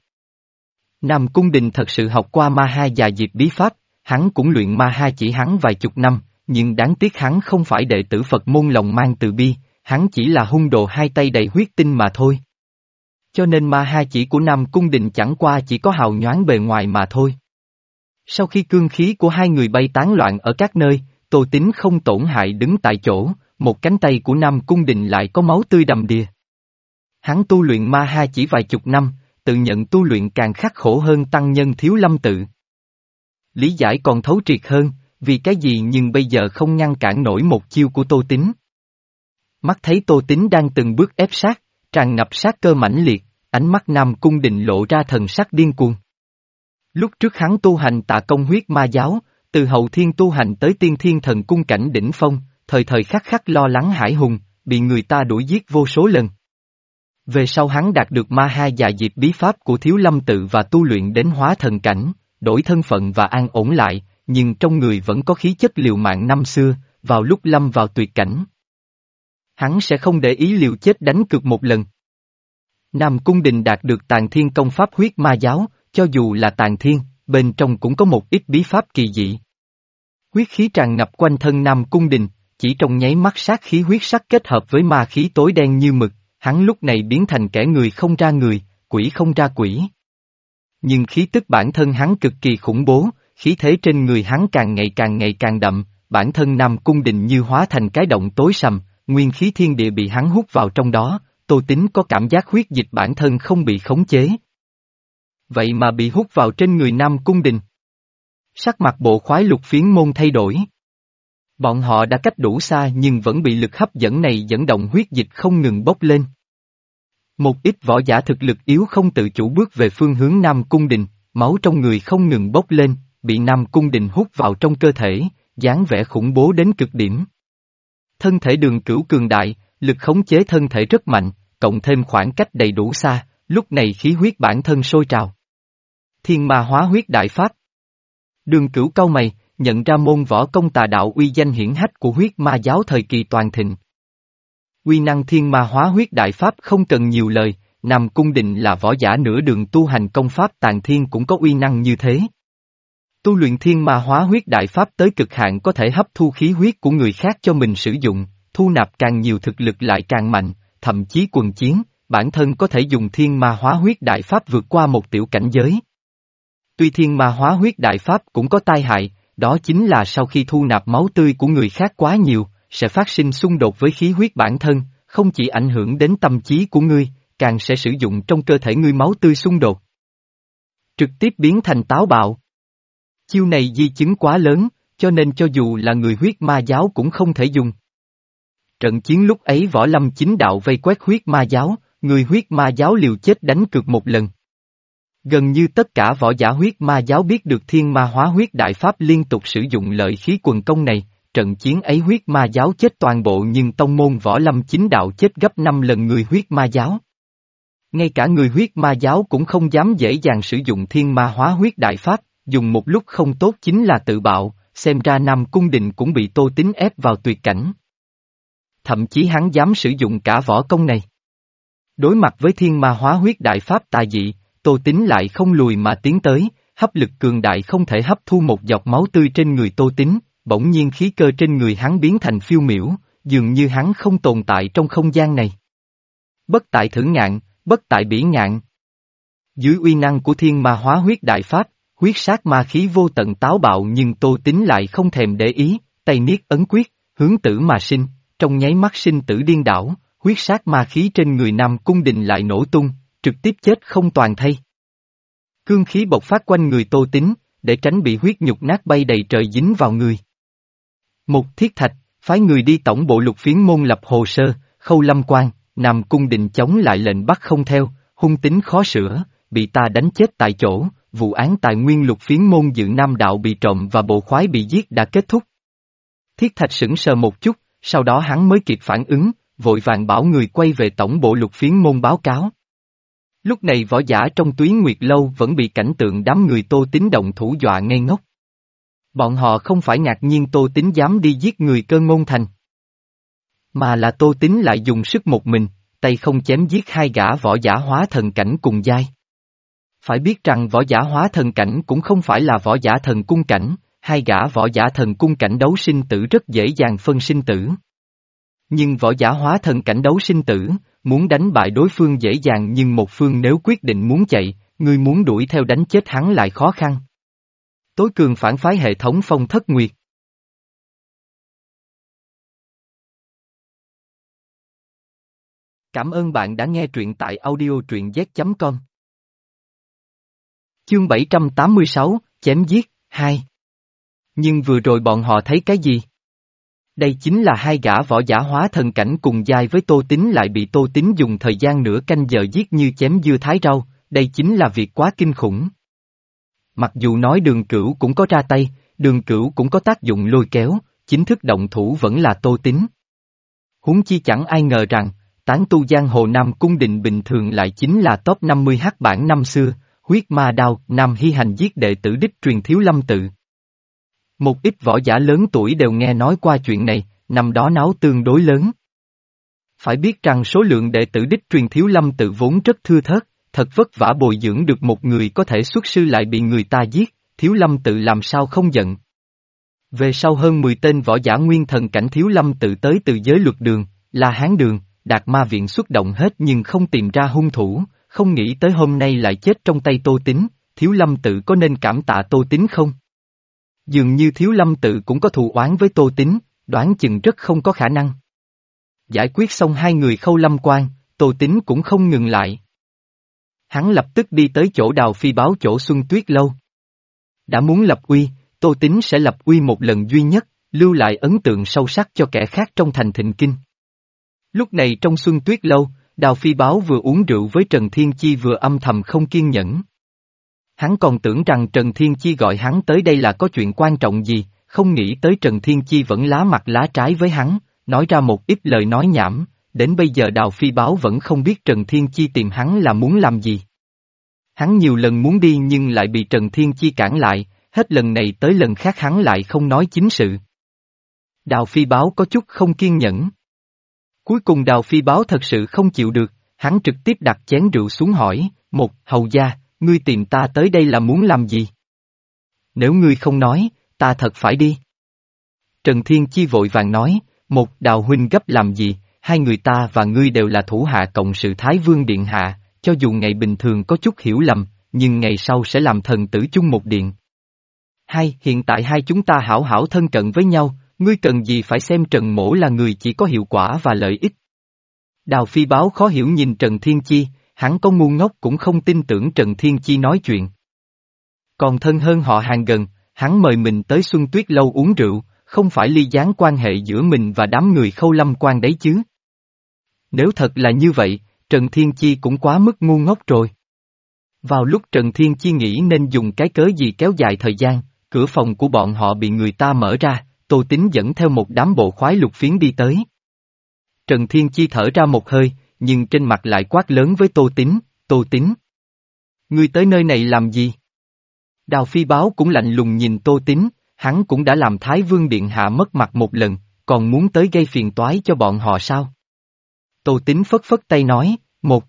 Nam Cung Đình thật sự học qua ma ha già diệp bí pháp, hắn cũng luyện ma ha chỉ hắn vài chục năm, nhưng đáng tiếc hắn không phải đệ tử Phật môn lòng mang từ bi, hắn chỉ là hung đồ hai tay đầy huyết tinh mà thôi. Cho nên ma ha chỉ của Nam Cung Đình chẳng qua chỉ có hào nhoáng bề ngoài mà thôi. Sau khi cương khí của hai người bay tán loạn ở các nơi, Tô Tín không tổn hại đứng tại chỗ, một cánh tay của Nam Cung Đình lại có máu tươi đầm đìa. Hắn tu luyện ma ha chỉ vài chục năm, tự nhận tu luyện càng khắc khổ hơn tăng nhân Thiếu Lâm Tự. Lý giải còn thấu triệt hơn, vì cái gì nhưng bây giờ không ngăn cản nổi một chiêu của Tô Tín. Mắt thấy Tô Tín đang từng bước ép sát, tràn ngập sát cơ mãnh liệt, ánh mắt Nam Cung Đình lộ ra thần sắc điên cuồng. Lúc trước hắn tu hành Tà Công huyết ma giáo, từ hậu thiên tu hành tới tiên thiên thần cung cảnh đỉnh phong, thời thời khắc khắc lo lắng hải hùng, bị người ta đuổi giết vô số lần. Về sau hắn đạt được ma ha già diệp bí pháp của Thiếu Lâm Tự và tu luyện đến hóa thần cảnh, đổi thân phận và an ổn lại, nhưng trong người vẫn có khí chất liều mạng năm xưa, vào lúc lâm vào tuyệt cảnh. Hắn sẽ không để ý liều chết đánh cược một lần. Nam Cung Đình đạt được Tàn Thiên công pháp huyết ma giáo, cho dù là Tàn Thiên, bên trong cũng có một ít bí pháp kỳ dị. Huyết khí tràn ngập quanh thân Nam Cung Đình, chỉ trong nháy mắt sát khí huyết sắc kết hợp với ma khí tối đen như mực, hắn lúc này biến thành kẻ người không ra người, quỷ không ra quỷ. Nhưng khí tức bản thân hắn cực kỳ khủng bố, khí thế trên người hắn càng ngày càng ngày càng đậm, bản thân Nam Cung Đình như hóa thành cái động tối sầm, nguyên khí thiên địa bị hắn hút vào trong đó, Tô Tín có cảm giác huyết dịch bản thân không bị khống chế. Vậy mà bị hút vào trên người Nam Cung Đình. Sắc mặt bộ khoái lục phiến môn thay đổi. Bọn họ đã cách đủ xa nhưng vẫn bị lực hấp dẫn này dẫn động huyết dịch không ngừng bốc lên. Một ít võ giả thực lực yếu không tự chủ bước về phương hướng Nam Cung Đình, máu trong người không ngừng bốc lên, bị Nam Cung Đình hút vào trong cơ thể, dáng vẻ khủng bố đến cực điểm. Thân thể Đường Cửu cường đại, lực khống chế thân thể rất mạnh, cộng thêm khoảng cách đầy đủ xa, lúc này khí huyết bản thân sôi trào. Thiên Ma Hóa Huyết Đại Pháp. Đường Cửu cau mày, nhận ra môn võ công tà đạo uy danh hiển hách của huyết ma giáo thời kỳ toàn thịnh. Uy năng Thiên Ma Hóa Huyết Đại Pháp không cần nhiều lời, Nam Cung Đình là võ giả nửa đường tu hành công pháp Tàn Thiên cũng có uy năng như thế. Tu luyện Thiên Ma Hóa Huyết Đại Pháp tới cực hạn có thể hấp thu khí huyết của người khác cho mình sử dụng, thu nạp càng nhiều thực lực lại càng mạnh, thậm chí quần chiến, bản thân có thể dùng Thiên Ma Hóa Huyết Đại Pháp vượt qua một tiểu cảnh giới. Tuy Thiên Ma Hóa Huyết Đại Pháp cũng có tai hại, đó chính là sau khi thu nạp máu tươi của người khác quá nhiều, sẽ phát sinh xung đột với khí huyết bản thân, không chỉ ảnh hưởng đến tâm trí của ngươi, càng sẽ sử dụng trong cơ thể ngươi máu tươi xung đột. Trực tiếp biến thành táo bạo. Chiêu này di chứng quá lớn, cho nên cho dù là người huyết ma giáo cũng không thể dùng. Trận chiến lúc ấy võ lâm chính đạo vây quét huyết ma giáo, người huyết ma giáo liều chết đánh cược một lần. Gần như tất cả võ giả huyết ma giáo biết được thiên ma hóa huyết đại pháp liên tục sử dụng lợi khí quần công này, trận chiến ấy huyết ma giáo chết toàn bộ nhưng tông môn võ lâm chính đạo chết gấp năm lần người huyết ma giáo. Ngay cả người huyết ma giáo cũng không dám dễ dàng sử dụng thiên ma hóa huyết đại pháp, dùng một lúc không tốt chính là tự bạo, xem ra Nam Cung Định cũng bị Tô Tín ép vào tuyệt cảnh. Thậm chí hắn dám sử dụng cả võ công này. Đối mặt với thiên ma hóa huyết đại pháp tà dị, Tô Tín lại không lùi mà tiến tới, hấp lực cường đại không thể hấp thu một giọt máu tươi trên người Tô Tín, bỗng nhiên khí cơ trên người hắn biến thành phiêu miểu, dường như hắn không tồn tại trong không gian này. Bất tại thử ngạn, bất tại bỉ ngạn. Dưới uy năng của thiên ma hóa huyết đại pháp, huyết sát ma khí vô tận táo bạo nhưng Tô Tín lại không thèm để ý, tay niết ấn quyết, hướng tử mà sinh, trong nháy mắt sinh tử điên đảo, huyết sát ma khí trên người Nam Cung Định lại nổ tung, trực tiếp chết không toàn thây. Cương khí bộc phát quanh người Tô Tín, để tránh bị huyết nhục nát bay đầy trời dính vào người. Một thiết thạch, phái người đi tổng bộ lục phiến môn lập hồ sơ, Khâu Lâm Quan, Nam Cung Định chống lại lệnh bắt không theo, hung tính khó sửa, bị ta đánh chết tại chỗ, vụ án tài nguyên lục phiến môn dự Nam đạo bị trộm và bộ khoái bị giết đã kết thúc. Thiết thạch sững sờ một chút, sau đó hắn mới kịp phản ứng, vội vàng bảo người quay về tổng bộ lục phiến môn báo cáo. Lúc này võ giả trong Túy Nguyệt Lâu vẫn bị cảnh tượng đám người Tô Tín động thủ dọa ngây ngốc. Bọn họ không phải ngạc nhiên Tô Tín dám đi giết người Cơ Ngôn Thành, mà là Tô Tín lại dùng sức một mình, tay không chém giết hai gã võ giả hóa thần cảnh cùng giai. Phải biết rằng võ giả hóa thần cảnh cũng không phải là võ giả thần cung cảnh, hai gã võ giả thần cung cảnh đấu sinh tử rất dễ dàng phân sinh tử. Nhưng võ giả hóa thần cảnh đấu sinh tử, muốn đánh bại đối phương dễ dàng nhưng một phương nếu quyết định muốn chạy, người muốn đuổi theo đánh chết hắn lại khó khăn. Tối cường phản phái hệ thống Phong Thất Nguyệt. Cảm ơn bạn đã nghe truyện tại audio truyện z chấm com. Chương bảy trăm tám mươi sáu, chém giết, hai. Nhưng vừa rồi bọn họ thấy cái gì? Đây chính là hai gã võ giả hóa thần cảnh cùng giai với Tô Tín lại bị Tô Tín dùng thời gian nửa canh giờ giết như chém dưa thái rau, đây chính là việc quá kinh khủng. Mặc dù nói Đường Cửu cũng có ra tay, Đường Cửu cũng có tác dụng lôi kéo, chính thức động thủ vẫn là Tô Tín. Huống chi chẳng ai ngờ rằng, tán tu giang hồ Nam Cung Định bình thường lại chính là top năm mươi hắc bảng năm xưa, huyết ma đao, Nam Hy Hành giết đệ tử đích truyền Thiếu Lâm tự. Một ít võ giả lớn tuổi đều nghe nói qua chuyện này, năm đó náo tương đối lớn. Phải biết rằng số lượng đệ tử đích truyền Thiếu Lâm tự vốn rất thưa thớt, thật vất vả bồi dưỡng được một người có thể xuất sư lại bị người ta giết, Thiếu Lâm tự làm sao không giận. Về sau hơn mười tên võ giả nguyên thần cảnh Thiếu Lâm tự tới từ giới luật đường, La Hán đường, Đạt Ma viện xuất động hết nhưng không tìm ra hung thủ, không nghĩ tới hôm nay lại chết trong tay Tô Tín, Thiếu Lâm tự có nên cảm tạ Tô Tín không? Dường như Thiếu Lâm tự cũng có thù oán với Tô Tín, đoán chừng rất không có khả năng. Giải quyết xong hai người Khâu Lâm Quan, Tô Tín cũng không ngừng lại. Hắn lập tức đi tới chỗ Đào Phi báo chỗ Xuân Tuyết Lâu. Đã muốn lập uy, Tô Tín sẽ lập uy một lần duy nhất, lưu lại ấn tượng sâu sắc cho kẻ khác trong thành Thịnh Kinh. Lúc này trong Xuân Tuyết Lâu, Đào Phi báo vừa uống rượu với Trần Thiên Chi vừa âm thầm không kiên nhẫn. Hắn còn tưởng rằng Trần Thiên Chi gọi hắn tới đây là có chuyện quan trọng gì, không nghĩ tới Trần Thiên Chi vẫn lá mặt lá trái với hắn, nói ra một ít lời nói nhảm, đến bây giờ Đào Phi báo vẫn không biết Trần Thiên Chi tìm hắn là muốn làm gì. Hắn nhiều lần muốn đi nhưng lại bị Trần Thiên Chi cản lại, hết lần này tới lần khác hắn lại không nói chính sự. Đào Phi báo có chút không kiên nhẫn. Cuối cùng Đào Phi báo thật sự không chịu được, hắn trực tiếp đặt chén rượu xuống hỏi, một, hầu gia, ngươi tìm ta tới đây là muốn làm gì? Nếu ngươi không nói, ta thật phải đi. Trần Thiên Chi vội vàng nói, một, Đào huynh gấp làm gì, hai người ta và ngươi đều là thủ hạ cộng sự Thái Vương Điện Hạ, cho dù ngày bình thường có chút hiểu lầm, nhưng ngày sau sẽ làm thần tử chung một điện. Hay, hiện tại hai chúng ta hảo hảo thân cận với nhau, ngươi cần gì phải xem Trần Mỗ là người chỉ có hiệu quả và lợi ích. Đào Phi Báo khó hiểu nhìn Trần Thiên Chi, hắn có ngu ngốc cũng không tin tưởng Trần Thiên Chi nói chuyện. Còn thân hơn họ hàng gần, hắn mời mình tới Xuân Tuyết Lâu uống rượu, không phải ly gián quan hệ giữa mình và đám người Khâu Lâm Quan đấy chứ. Nếu thật là như vậy, Trần Thiên Chi cũng quá mức ngu ngốc rồi. Vào lúc Trần Thiên Chi nghĩ nên dùng cái cớ gì kéo dài thời gian, cửa phòng của bọn họ bị người ta mở ra, Tô Tín dẫn theo một đám bộ khoái lục phiến đi tới. Trần Thiên Chi thở ra một hơi, nhưng trên mặt lại quát lớn với Tô Tín, Tô Tín. Ngươi tới nơi này làm gì? Đào Phi Báo cũng lạnh lùng nhìn Tô Tín, hắn cũng đã làm Thái Vương Điện Hạ mất mặt một lần, còn muốn tới gây phiền toái cho bọn họ sao? Tô Tín phất phất tay nói, một.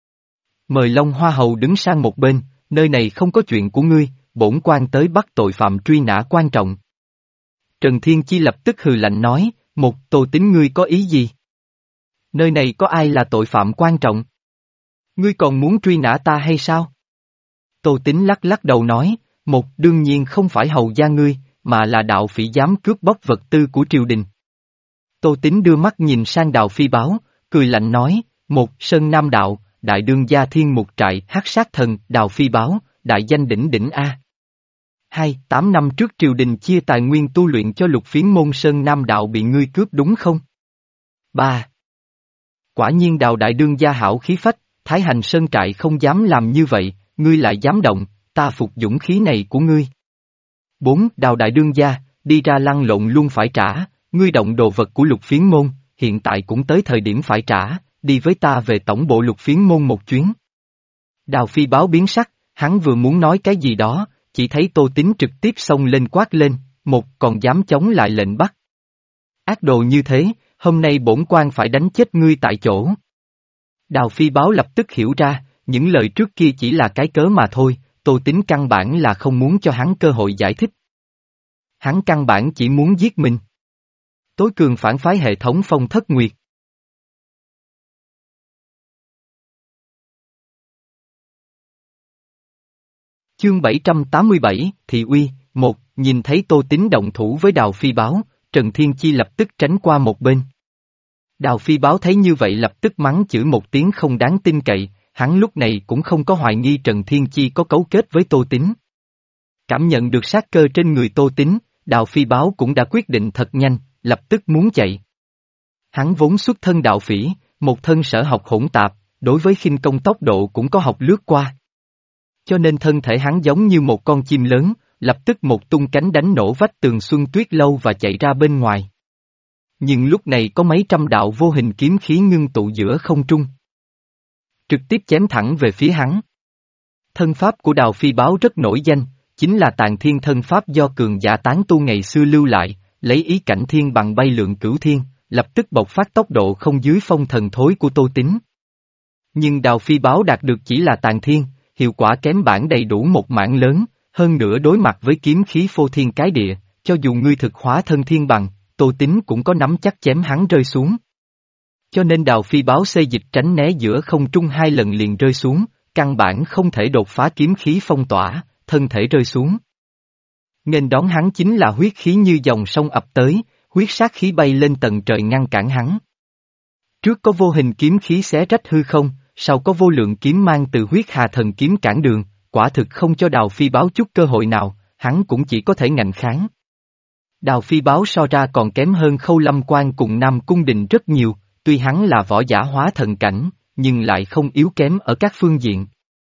Mời Long Hoa Hầu đứng sang một bên, nơi này không có chuyện của ngươi, bổn quan tới bắt tội phạm truy nã quan trọng. Trần Thiên Chi lập tức hừ lạnh nói, một, Tô Tín ngươi có ý gì? Nơi này có ai là tội phạm quan trọng? Ngươi còn muốn truy nã ta hay sao? Tô Tín lắc lắc đầu nói, một, đương nhiên không phải hầu gia ngươi, mà là đạo phỉ dám cướp bóc vật tư của triều đình. Tô Tín đưa mắt nhìn sang Đào Phi Báo, cười lạnh nói, một, Sơn Nam Đạo, đại đương gia thiên mục trại hắc sát thần, Đào Phi Báo, đại danh đỉnh đỉnh A. Hai, tám năm trước triều đình chia tài nguyên tu luyện cho lục phiến môn Sơn Nam Đạo bị ngươi cướp đúng không? Ba. Quả nhiên Đào đại đương gia hảo khí phách, Thái Hành Sơn trại không dám làm như vậy, ngươi lại dám động, ta phục dũng khí này của ngươi. Bốn, Đào đại đương gia, đi ra lăn lộn luôn phải trả, ngươi động đồ vật của lục phiến môn, hiện tại cũng tới thời điểm phải trả, đi với ta về tổng bộ lục phiến môn một chuyến. Đào Phi Báo biến sắc, hắn vừa muốn nói cái gì đó, chỉ thấy Tô Tín trực tiếp xông lên quát lên, một còn dám chống lại lệnh bắt. Ác đồ như thế, hôm nay bổn quan phải đánh chết ngươi tại chỗ. Đào Phi Báo lập tức hiểu ra, những lời trước kia chỉ là cái cớ mà thôi, Tô Tín căn bản là không muốn cho hắn cơ hội giải thích. Hắn căn bản chỉ muốn giết mình. Tối cường phản phái hệ thống Phong Thất Nguyệt. Chương bảy trăm tám mươi bảy, Thị Uy, một, nhìn thấy Tô Tín động thủ với Đào Phi Báo, Trần Thiên Chi lập tức tránh qua một bên. Đào Phi Báo thấy như vậy lập tức mắng chửi một tiếng không đáng tin cậy, hắn lúc này cũng không có hoài nghi Trần Thiên Chi có cấu kết với Tô Tín. Cảm nhận được sát cơ trên người Tô Tín, Đào Phi Báo cũng đã quyết định thật nhanh, lập tức muốn chạy. Hắn vốn xuất thân đạo phỉ, một thân sở học hỗn tạp, đối với khinh công tốc độ cũng có học lướt qua. Cho nên thân thể hắn giống như một con chim lớn, lập tức một tung cánh đánh nổ vách tường Xuân Tuyết Lâu và chạy ra bên ngoài. Nhưng lúc này có mấy trăm đạo vô hình kiếm khí ngưng tụ giữa không trung. Trực tiếp chém thẳng về phía hắn. Thân pháp của Đào Phi Báo rất nổi danh, chính là Tàn Thiên thân pháp do cường giả tán tu ngày xưa lưu lại, lấy ý cảnh thiên bằng bay lượn cửu thiên, lập tức bộc phát tốc độ không dưới phong thần thối của Tô Tín. Nhưng Đào Phi Báo đạt được chỉ là Tàn Thiên, hiệu quả kém bản đầy đủ một mảng lớn, hơn nữa đối mặt với kiếm khí phô thiên cái địa, cho dù ngươi thực hóa thân thiên bằng, Tô Tín cũng có nắm chắc chém hắn rơi xuống. Cho nên Đào Phi Báo xê dịch tránh né giữa không trung hai lần liền rơi xuống, căn bản không thể đột phá kiếm khí phong tỏa, thân thể rơi xuống. Nên đón hắn chính là huyết khí như dòng sông ập tới, huyết sát khí bay lên tầng trời ngăn cản hắn. Trước có vô hình kiếm khí xé rách hư không, sau có vô lượng kiếm mang từ huyết hà thần kiếm cản đường, quả thực không cho Đào Phi Báo chút cơ hội nào, hắn cũng chỉ có thể ngạnh kháng. Đào Phi Báo so ra còn kém hơn Khâu Lâm Quan cùng Nam Cung Đình rất nhiều, tuy hắn là võ giả hóa thần cảnh, nhưng lại không yếu kém ở các phương diện.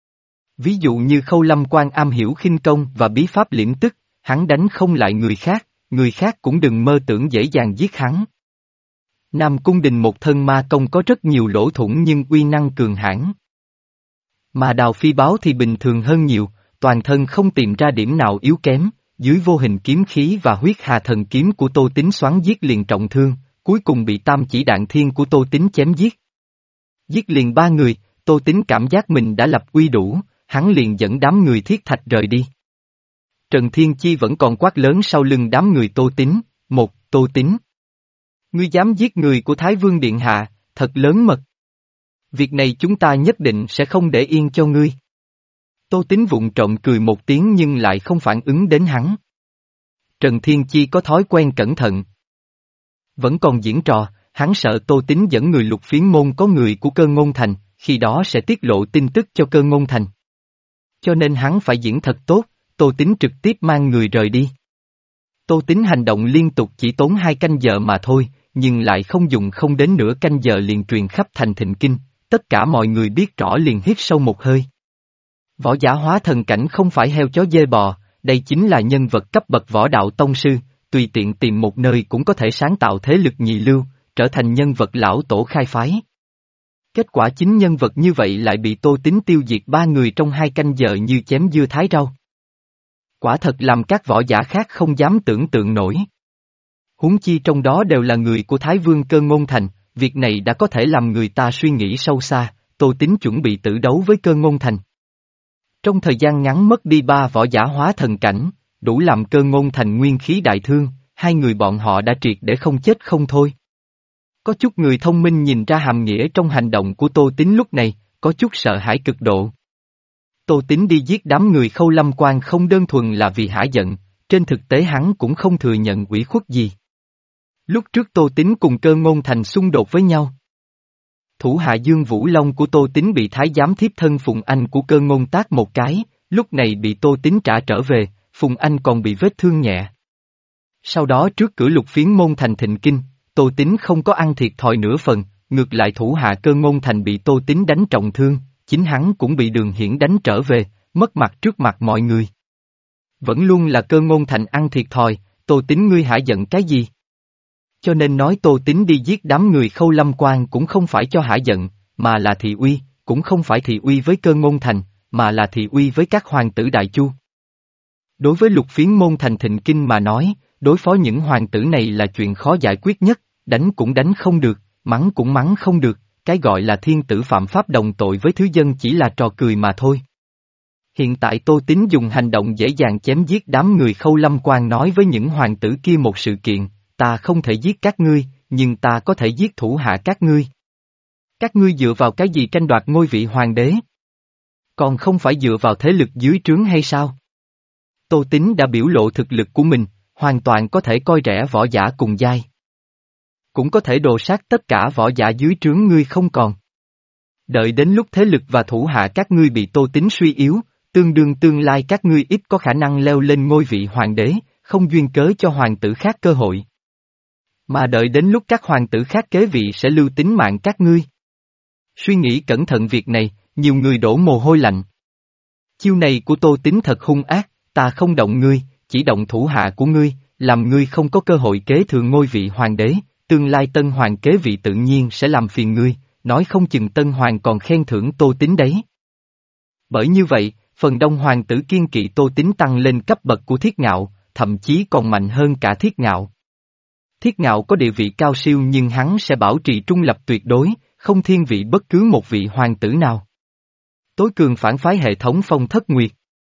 Ví dụ như Khâu Lâm Quan am hiểu khinh công và bí pháp liễm tức, hắn đánh không lại người khác, người khác cũng đừng mơ tưởng dễ dàng giết hắn. Nam Cung Đình một thân ma công có rất nhiều lỗ thủng nhưng uy năng cường hãn. Mà Đào Phi Báo thì bình thường hơn nhiều, toàn thân không tìm ra điểm nào yếu kém, dưới vô hình kiếm khí và huyết hà thần kiếm của Tô Tín xoắn giết liền trọng thương, cuối cùng bị tam chỉ đạn thiên của Tô Tín chém giết. Giết liền ba người, Tô Tín cảm giác mình đã lập uy đủ, hắn liền dẫn đám người thiết thạch rời đi. Trần Thiên Chi vẫn còn quát lớn sau lưng đám người Tô Tín, một, Tô Tín. Ngươi dám giết người của Thái Vương Điện Hạ, thật lớn mật. Việc này chúng ta nhất định sẽ không để yên cho ngươi. Tô Tín vụng trộm cười một tiếng nhưng lại không phản ứng đến hắn. Trần Thiên Chi có thói quen cẩn thận. Vẫn còn diễn trò, hắn sợ Tô Tín dẫn người Lục Phiến môn có người của Cơ Ngôn Thành, khi đó sẽ tiết lộ tin tức cho Cơ Ngôn Thành. Cho nên hắn phải diễn thật tốt, Tô Tín trực tiếp mang người rời đi. Tô Tín hành động liên tục chỉ tốn hai canh giờ mà thôi, nhưng lại không dùng không đến nửa canh giờ liền truyền khắp thành Thịnh Kinh, tất cả mọi người biết rõ liền hít sâu một hơi. Võ giả hóa thần cảnh không phải heo chó dê bò, đây chính là nhân vật cấp bậc võ đạo tông sư, tùy tiện tìm một nơi cũng có thể sáng tạo thế lực nhị lưu, trở thành nhân vật lão tổ khai phái. Kết quả chính nhân vật như vậy lại bị Tô Tín tiêu diệt ba người trong hai canh giờ như chém dưa thái rau. Quả thật làm các võ giả khác không dám tưởng tượng nổi. Huống chi trong đó đều là người của Thái Vương Cơ Ngôn Thành, việc này đã có thể làm người ta suy nghĩ sâu xa, Tô Tín chuẩn bị tử đấu với Cơ Ngôn Thành. Trong thời gian ngắn mất đi ba võ giả hóa thần cảnh, đủ làm Cơ Ngôn Thành nguyên khí đại thương, hai người bọn họ đã triệt để không chết không thôi. Có chút người thông minh nhìn ra hàm nghĩa trong hành động của Tô Tín lúc này, có chút sợ hãi cực độ. Tô Tín đi giết đám người Khâu Lâm Quan không đơn thuần là vì hả giận, trên thực tế hắn cũng không thừa nhận ủy khuất gì. Lúc trước Tô Tín cùng Cơ Ngôn Thành xung đột với nhau. Thủ hạ Dương Vũ Long của Tô Tín bị thái giám thiếp thân Phùng Anh của Cơ Ngôn tát một cái, lúc này bị Tô Tín trả trở về, Phùng Anh còn bị vết thương nhẹ. Sau đó trước cửa Lục Phiến môn thành Thịnh Kinh, Tô Tín không có ăn thiệt thòi nửa phần, ngược lại thủ hạ Cơ Ngôn Thành bị Tô Tín đánh trọng thương, chính hắn cũng bị Đường Hiển đánh trở về, mất mặt trước mặt mọi người. Vẫn luôn là Cơ Ngôn Thành ăn thiệt thòi, Tô Tín ngươi hả giận cái gì? Cho nên nói Tô Tín đi giết đám người Khâu Lâm Quan cũng không phải cho hả giận, mà là thị uy, cũng không phải thị uy với Cơ Ngôn Thành, mà là thị uy với các hoàng tử Đại Chu. Đối với Lục Phiến môn thành Thịnh Kinh mà nói, đối phó những hoàng tử này là chuyện khó giải quyết nhất, đánh cũng đánh không được, mắng cũng mắng không được, cái gọi là thiên tử phạm pháp đồng tội với thứ dân chỉ là trò cười mà thôi. Hiện tại Tô Tín dùng hành động dễ dàng chém giết đám người Khâu Lâm Quan nói với những hoàng tử kia một sự kiện, ta không thể giết các ngươi, nhưng ta có thể giết thủ hạ các ngươi. Các ngươi dựa vào cái gì tranh đoạt ngôi vị hoàng đế? Còn không phải dựa vào thế lực dưới trướng hay sao? Tô Tín đã biểu lộ thực lực của mình, hoàn toàn có thể coi rẻ võ giả cùng giai. Cũng có thể đồ sát tất cả võ giả dưới trướng ngươi không còn. Đợi đến lúc thế lực và thủ hạ các ngươi bị Tô Tín suy yếu, tương đương tương lai các ngươi ít có khả năng leo lên ngôi vị hoàng đế, không duyên cớ cho hoàng tử khác cơ hội. Mà đợi đến lúc các hoàng tử khác kế vị sẽ lưu tính mạng các ngươi. Suy nghĩ cẩn thận việc này, nhiều người đổ mồ hôi lạnh. Chiêu này của Tô Tín thật hung ác, ta không động ngươi, chỉ động thủ hạ của ngươi, làm ngươi không có cơ hội kế thừa ngôi vị hoàng đế, tương lai tân hoàng kế vị tự nhiên sẽ làm phiền ngươi, nói không chừng tân hoàng còn khen thưởng Tô Tín đấy. Bởi như vậy, phần đông hoàng tử kiên kỵ Tô Tín tăng lên cấp bậc của Thiết Ngạo, thậm chí còn mạnh hơn cả Thiết Ngạo. Thiết Ngạo có địa vị cao siêu nhưng hắn sẽ bảo trì trung lập tuyệt đối, không thiên vị bất cứ một vị hoàng tử nào. Tối cường phản phái hệ thống Phong Thất Nguyệt.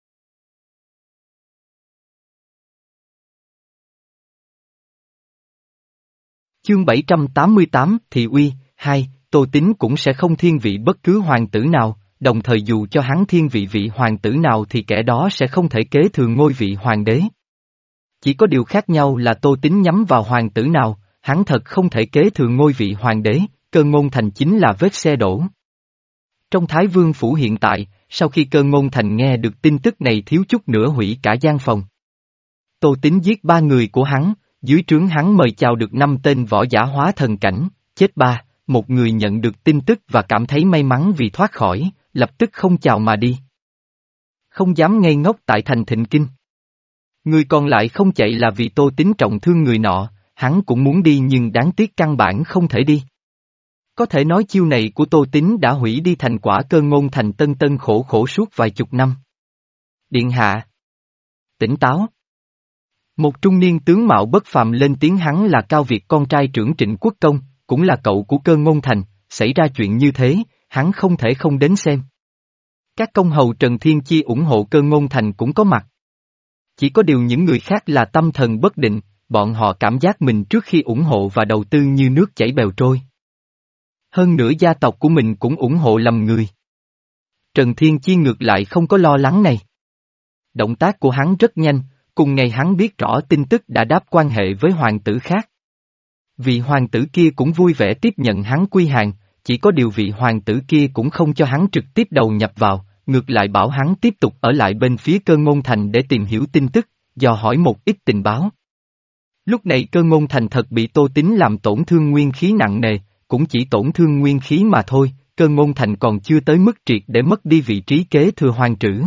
Chương bảy trăm tám mươi tám, Thị Uy, hai, Tô Tín cũng sẽ không thiên vị bất cứ hoàng tử nào, đồng thời dù cho hắn thiên vị vị hoàng tử nào thì kẻ đó sẽ không thể kế thừa ngôi vị hoàng đế. Chỉ có điều khác nhau là Tô Tín nhắm vào hoàng tử nào, hắn thật không thể kế thừa ngôi vị hoàng đế, Cơ Ngôn Thành chính là vết xe đổ. Trong Thái Vương phủ hiện tại, sau khi Cơ Ngôn Thành nghe được tin tức này thiếu chút nữa hủy cả gian phòng. Tô Tín giết ba người của hắn, dưới trướng hắn mời chào được năm tên võ giả hóa thần cảnh, chết ba, một người nhận được tin tức và cảm thấy may mắn vì thoát khỏi, lập tức không chào mà đi. Không dám ngây ngốc tại thành Thịnh Kinh. Người còn lại không chạy là vì Tô Tín trọng thương người nọ, hắn cũng muốn đi nhưng đáng tiếc căn bản không thể đi. Có thể nói chiêu này của Tô Tín đã hủy đi thành quả Cơ Ngôn Thành tân tân khổ khổ suốt vài chục năm. Điện hạ. Tỉnh táo. Một trung niên tướng mạo bất phàm lên tiếng, hắn là Cao Việt con trai trưởng Trịnh Quốc Công, cũng là cậu của Cơ Ngôn Thành, xảy ra chuyện như thế, hắn không thể không đến xem. Các công hầu Trần Thiên Chi ủng hộ Cơ Ngôn Thành cũng có mặt. Chỉ có điều những người khác là tâm thần bất định, bọn họ cảm giác mình trước khi ủng hộ và đầu tư như nước chảy bèo trôi. Hơn nữa gia tộc của mình cũng ủng hộ lầm người. Trần Thiên Chi ngược lại không có lo lắng này. Động tác của hắn rất nhanh, cùng ngày hắn biết rõ tin tức đã đáp quan hệ với hoàng tử khác. Vị hoàng tử kia cũng vui vẻ tiếp nhận hắn quy hàng, chỉ có điều vị hoàng tử kia cũng không cho hắn trực tiếp đầu nhập vào, ngược lại bảo hắn tiếp tục ở lại bên phía Cơ Ngôn Thành để tìm hiểu tin tức, dò hỏi một ít tình báo. Lúc này Cơ Ngôn Thành thật bị Tô Tín làm tổn thương nguyên khí nặng nề, cũng chỉ tổn thương nguyên khí mà thôi, Cơ Ngôn Thành còn chưa tới mức triệt để mất đi vị trí kế thừa hoàng trữ.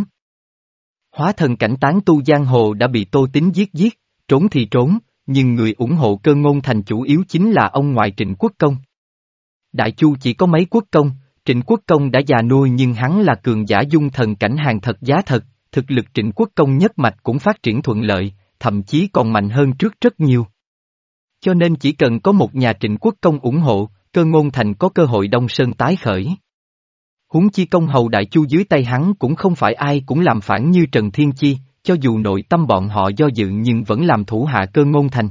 Hóa thần cảnh tán tu giang hồ đã bị Tô Tín giết giết, trốn thì trốn, nhưng người ủng hộ Cơ Ngôn Thành chủ yếu chính là ông ngoại Trịnh Quốc Công. Đại Chu chỉ có mấy quốc công, Trịnh Quốc Công đã già nua nhưng hắn là cường giả dung thần cảnh hàng thật giá thật, thực lực Trịnh Quốc Công nhất mạch cũng phát triển thuận lợi, thậm chí còn mạnh hơn trước rất nhiều. Cho nên chỉ cần có một nhà Trịnh Quốc Công ủng hộ, Cơ Ngôn Thành có cơ hội Đông Sơn tái khởi. Huống chi công hầu Đại Chu dưới tay hắn cũng không phải ai cũng làm phản như Trần Thiên Chi, cho dù nội tâm bọn họ do dự nhưng vẫn làm thủ hạ Cơ Ngôn Thành.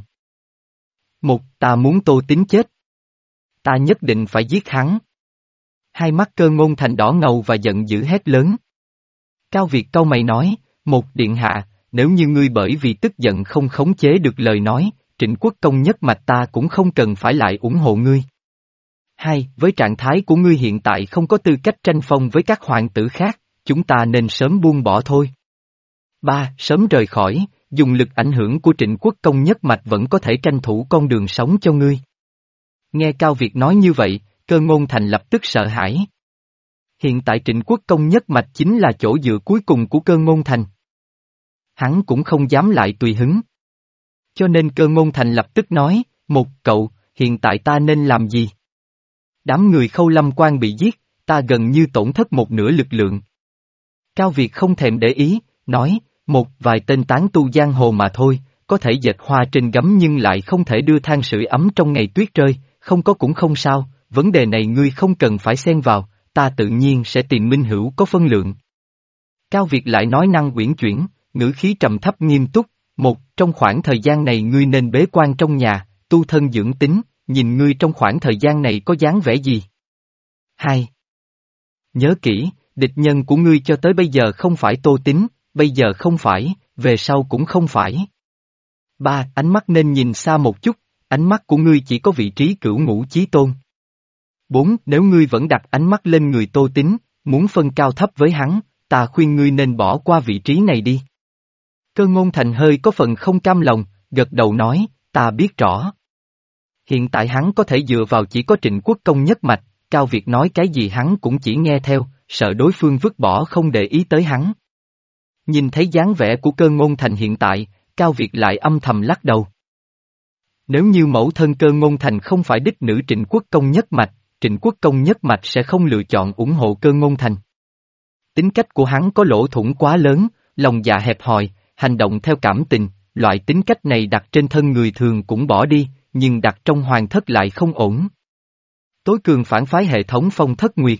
Một, ta muốn Tô Tín chết. Ta nhất định phải giết hắn. Hai mắt Cơ Ngôn Thành đỏ ngầu và giận dữ hét lớn. Cao Việt cau mày nói, một điện hạ, nếu như ngươi bởi vì tức giận không khống chế được lời nói, Trịnh Quốc Công nhất mạch ta cũng không cần phải lại ủng hộ ngươi. Hai, với trạng thái của ngươi hiện tại không có tư cách tranh phong với các hoàng tử khác, chúng ta nên sớm buông bỏ thôi. Ba, sớm rời khỏi, dùng lực ảnh hưởng của Trịnh Quốc Công nhất mạch vẫn có thể tranh thủ con đường sống cho ngươi. Nghe Cao Việt nói như vậy, Cơ Ngôn Thành lập tức sợ hãi. Hiện tại Trịnh Quốc Công nhất mạch chính là chỗ dựa cuối cùng của Cơ Ngôn Thành. Hắn cũng không dám lại tùy hứng. Cho nên Cơ Ngôn Thành lập tức nói, một cậu, hiện tại ta nên làm gì? Đám người Khâu Lâm Quan bị giết, ta gần như tổn thất một nửa lực lượng. Cao Việt không thèm để ý, nói, một vài tên tán tu giang hồ mà thôi, có thể dệt hoa trên gấm nhưng lại không thể đưa than sưởi ấm trong ngày tuyết rơi, không có cũng không sao, vấn đề này ngươi không cần phải xen vào, ta tự nhiên sẽ tìm minh hữu có phân lượng. Cao Việt lại nói năng uyển chuyển, ngữ khí trầm thấp nghiêm túc, một, trong khoảng thời gian này ngươi nên bế quan trong nhà, tu thân dưỡng tính, nhìn ngươi trong khoảng thời gian này có dáng vẻ gì. Hai, nhớ kỹ, địch nhân của ngươi cho tới bây giờ không phải Tô Tín, bây giờ không phải, về sau cũng không phải. Ba, ánh mắt nên nhìn xa một chút, ánh mắt của ngươi chỉ có vị trí cửu ngũ chí tôn. Bốn, nếu ngươi vẫn đặt ánh mắt lên người Tô Tín, muốn phân cao thấp với hắn, ta khuyên ngươi nên bỏ qua vị trí này đi. Cơ Ngôn Thành hơi có phần không cam lòng, gật đầu nói, ta biết rõ. Hiện tại hắn có thể dựa vào chỉ có Trịnh Quốc Công nhất mạch, Cao Việt nói cái gì hắn cũng chỉ nghe theo, sợ đối phương vứt bỏ không để ý tới hắn. Nhìn thấy dáng vẻ của Cơ Ngôn Thành hiện tại, Cao Việt lại âm thầm lắc đầu. Nếu như mẫu thân Cơ Ngôn Thành không phải đích nữ Trịnh Quốc Công nhất mạch, Trịnh Quốc Công nhất mạch sẽ không lựa chọn ủng hộ Cơ Ngôn Thành. Tính cách của hắn có lỗ thủng quá lớn, lòng dạ hẹp hòi, hành động theo cảm tình, loại tính cách này đặt trên thân người thường cũng bỏ đi, nhưng đặt trong hoàng thất lại không ổn. Tối cường phản phái hệ thống Phong Thất Nguyệt.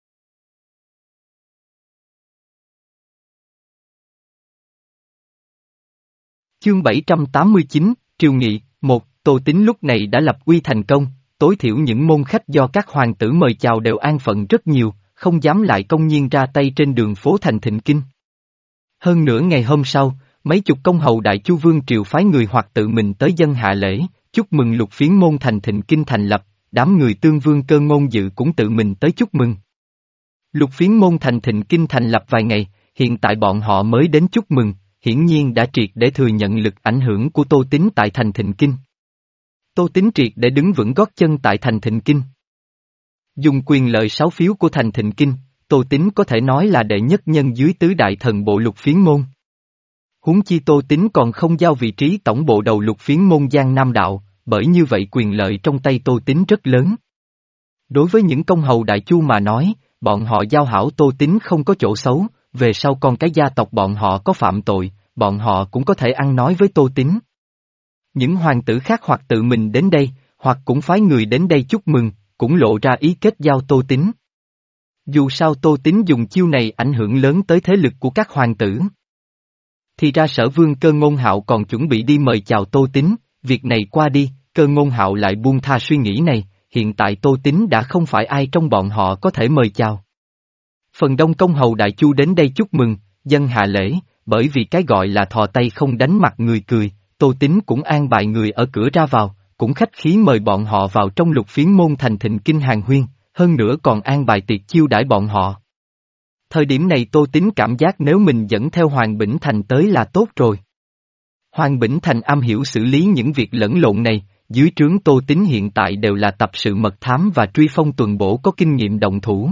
Chương bảy trăm tám mươi chín, Triều Nghị, một, Tô Tín lúc này đã lập uy thành công, tối thiểu những môn khách do các hoàng tử mời chào đều an phận rất nhiều, không dám lại công nhiên ra tay trên đường phố thành Thịnh Kinh. Hơn nữa ngày hôm sau, mấy chục công hầu Đại Chu Vương triều phái người hoặc tự mình tới dân hạ lễ, chúc mừng Lục Phiến môn thành Thịnh Kinh thành lập, đám người Tương Vương Cơ Ngôn Dự cũng tự mình tới chúc mừng. Lục Phiến môn thành Thịnh Kinh thành lập vài ngày, hiện tại bọn họ mới đến chúc mừng, hiển nhiên đã triệt để thừa nhận lực ảnh hưởng của Tô Tín tại thành Thịnh Kinh. Tô Tín triệt để đứng vững gót chân tại thành Thịnh Kinh. Dùng quyền lợi sáu phiếu của thành Thịnh Kinh, Tô Tín có thể nói là đệ nhất nhân dưới tứ đại thần bộ Lục Phiến môn. Huống chi Tô Tín còn không giao vị trí tổng bộ đầu Lục Phiến môn Giang Nam đạo, bởi như vậy quyền lợi trong tay Tô Tín rất lớn. Đối với những công hầu Đại Chu mà nói, bọn họ giao hảo Tô Tín không có chỗ xấu, về sau con cái gia tộc bọn họ có phạm tội, bọn họ cũng có thể ăn nói với Tô Tín. Những hoàng tử khác hoặc tự mình đến đây, hoặc cũng phái người đến đây chúc mừng, cũng lộ ra ý kết giao Tô Tín. Dù sao Tô Tín dùng chiêu này ảnh hưởng lớn tới thế lực của các hoàng tử. Thì ra Sở Vương Cơ Ngôn Hạo còn chuẩn bị đi mời chào Tô Tín, việc này qua đi, Cơ Ngôn Hạo lại buông tha suy nghĩ này, hiện tại Tô Tín đã không phải ai trong bọn họ có thể mời chào. Phần đông công hầu Đại Chu đến đây chúc mừng, dân hạ lễ, bởi vì cái gọi là thò tay không đánh mặt người cười, Tô Tín cũng an bài người ở cửa ra vào, cũng khách khí mời bọn họ vào trong Lục Phiến môn thành thịnh kinh hàng huyên, hơn nữa còn an bài tiệc chiêu đãi bọn họ. Thời điểm này Tô Tín cảm giác nếu mình dẫn theo Hoàng Bỉnh Thành tới là tốt rồi. Hoàng Bỉnh Thành am hiểu xử lý những việc lẫn lộn này, dưới trướng Tô Tín hiện tại đều là tập sự mật thám và truy phong tuần bổ có kinh nghiệm động thủ.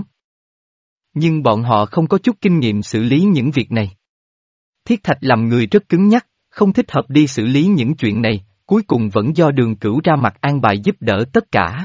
Nhưng bọn họ không có chút kinh nghiệm xử lý những việc này. Thiết Thạch làm người rất cứng nhắc, không thích hợp đi xử lý những chuyện này, cuối cùng vẫn do Đường Cửu ra mặt an bài giúp đỡ tất cả.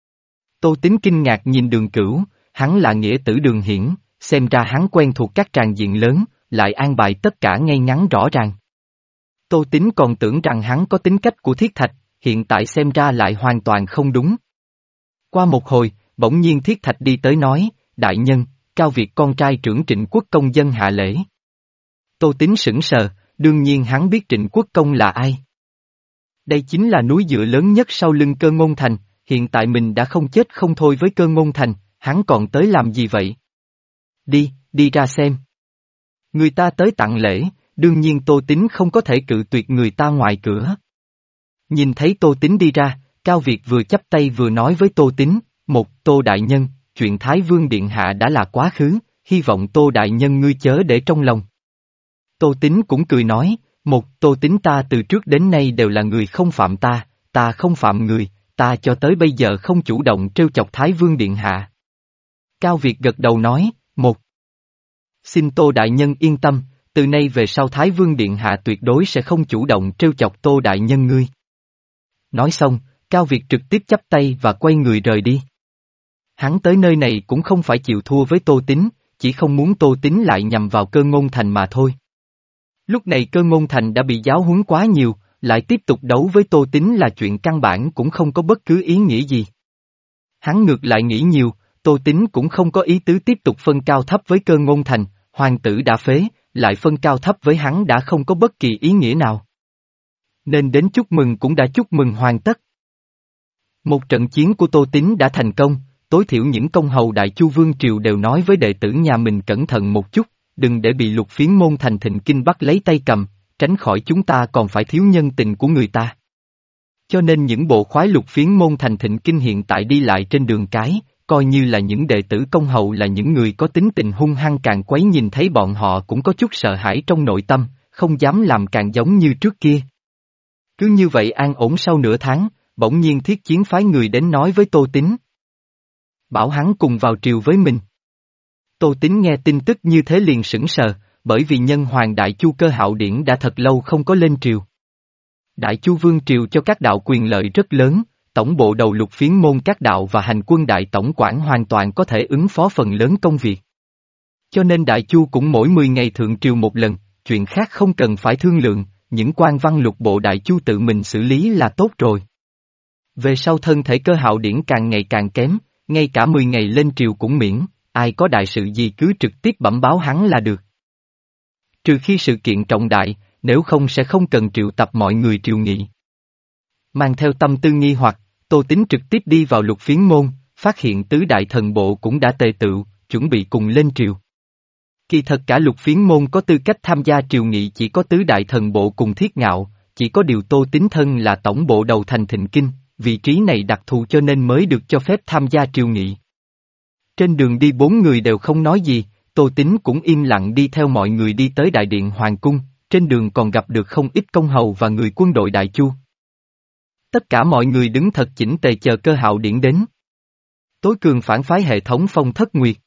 Tô Tín kinh ngạc nhìn Đường Cửu, hắn là nghĩa tử Đường Hiển, xem ra hắn quen thuộc các tràng diện lớn, lại an bài tất cả ngay ngắn rõ ràng. Tô Tín còn tưởng rằng hắn có tính cách của Thiết Thạch, hiện tại xem ra lại hoàn toàn không đúng. Qua một hồi, bỗng nhiên Thiết Thạch đi tới nói, đại nhân, Cao Việt con trai trưởng Trịnh Quốc Công dân hạ lễ. Tô Tín sững sờ, đương nhiên hắn biết Trịnh Quốc Công là ai. Đây chính là núi dựa lớn nhất sau lưng Cơ Ngôn Thành, hiện tại mình đã không chết không thôi với Cơ Ngôn Thành, hắn còn tới làm gì vậy? Đi, đi ra xem. Người ta tới tặng lễ, đương nhiên Tô Tín không có thể cự tuyệt người ta ngoài cửa. Nhìn thấy Tô Tín đi ra, Cao Việt vừa chắp tay vừa nói với Tô Tín, một, Tô Đại Nhân, chuyện Thái Vương Điện Hạ đã là quá khứ, hy vọng Tô Đại Nhân ngươi chớ để trong lòng. Tô Tín cũng cười nói, một, Tô Tín ta từ trước đến nay đều là người không phạm ta, ta không phạm người, ta cho tới bây giờ không chủ động trêu chọc Thái Vương Điện Hạ. Cao Việt gật đầu nói, một. Xin Tô Đại Nhân yên tâm, từ nay về sau Thái Vương Điện Hạ tuyệt đối sẽ không chủ động trêu chọc Tô Đại Nhân ngươi. Nói xong, Cao Việt trực tiếp chắp tay và quay người rời đi. Hắn tới nơi này cũng không phải chịu thua với Tô Tín, chỉ không muốn Tô Tín lại nhằm vào Cơ Ngôn Thành mà thôi. Lúc này Cơ Ngôn Thành đã bị giáo huấn quá nhiều, lại tiếp tục đấu với Tô Tín là chuyện căn bản cũng không có bất cứ ý nghĩa gì. Hắn ngược lại nghĩ nhiều, Tô Tín cũng không có ý tứ tiếp tục phân cao thấp với Cơ Ngôn Thành, hoàng tử đã phế, lại phân cao thấp với hắn đã không có bất kỳ ý nghĩa nào. Nên đến chúc mừng cũng đã chúc mừng hoàn tất. Một trận chiến của Tô Tín đã thành công, tối thiểu những công hầu Đại Chu Vương Triều đều nói với đệ tử nhà mình cẩn thận một chút, đừng để bị Lục Phiến môn thành thịnh kinh bắt lấy tay cầm, tránh khỏi chúng ta còn phải thiếu nhân tình của người ta. Cho nên những bộ khoái Lục Phiến môn thành thịnh kinh hiện tại đi lại trên đường cái, coi như là những đệ tử công hầu là những người có tính tình hung hăng càng quấy, nhìn thấy bọn họ cũng có chút sợ hãi trong nội tâm, không dám làm càng giống như trước kia. Cứ như vậy an ổn sau nửa tháng, bỗng nhiên Thiết Chiến phái người đến nói với Tô Tín. Bảo hắn cùng vào triều với mình. Tô Tín nghe tin tức như thế liền sững sờ, bởi vì nhân hoàng Đại Chu Cơ Hạo Điển đã thật lâu không có lên triều. Đại Chu Vương Triều cho các đạo quyền lợi rất lớn, tổng bộ đầu Lục Phiến môn các đạo và hành quân đại tổng quản hoàn toàn có thể ứng phó phần lớn công việc. Cho nên Đại Chu cũng mỗi mười ngày thượng triều một lần, chuyện khác không cần phải thương lượng, những quan văn lục bộ Đại Chu tự mình xử lý là tốt rồi. Về sau thân thể Cơ Hạo Điển càng ngày càng kém, ngay cả mười ngày lên triều cũng miễn, ai có đại sự gì cứ trực tiếp bẩm báo hắn là được. Trừ khi sự kiện trọng đại, nếu không sẽ không cần triệu tập mọi người triều nghị. Mang theo tâm tư nghi hoặc, Tô Tín trực tiếp đi vào Lục Phiến môn, phát hiện tứ đại thần bộ cũng đã tề tựu, chuẩn bị cùng lên triều. Kỳ thật cả Lục Phiến môn có tư cách tham gia triều nghị chỉ có tứ đại thần bộ cùng Thiết Ngạo, chỉ có điều Tô Tín thân là tổng bộ đầu thành thịnh kinh, vị trí này đặc thù cho nên mới được cho phép tham gia triều nghị. Trên đường đi bốn người đều không nói gì, Tô Tín cũng im lặng đi theo mọi người đi tới đại điện hoàng cung, trên đường còn gặp được không ít công hầu và người quân đội Đại Chu. Tất cả mọi người đứng thật chỉnh tề chờ Cơ Hạo Điển đến. Tối cường phản phái hệ thống Phong Thất Nguyệt.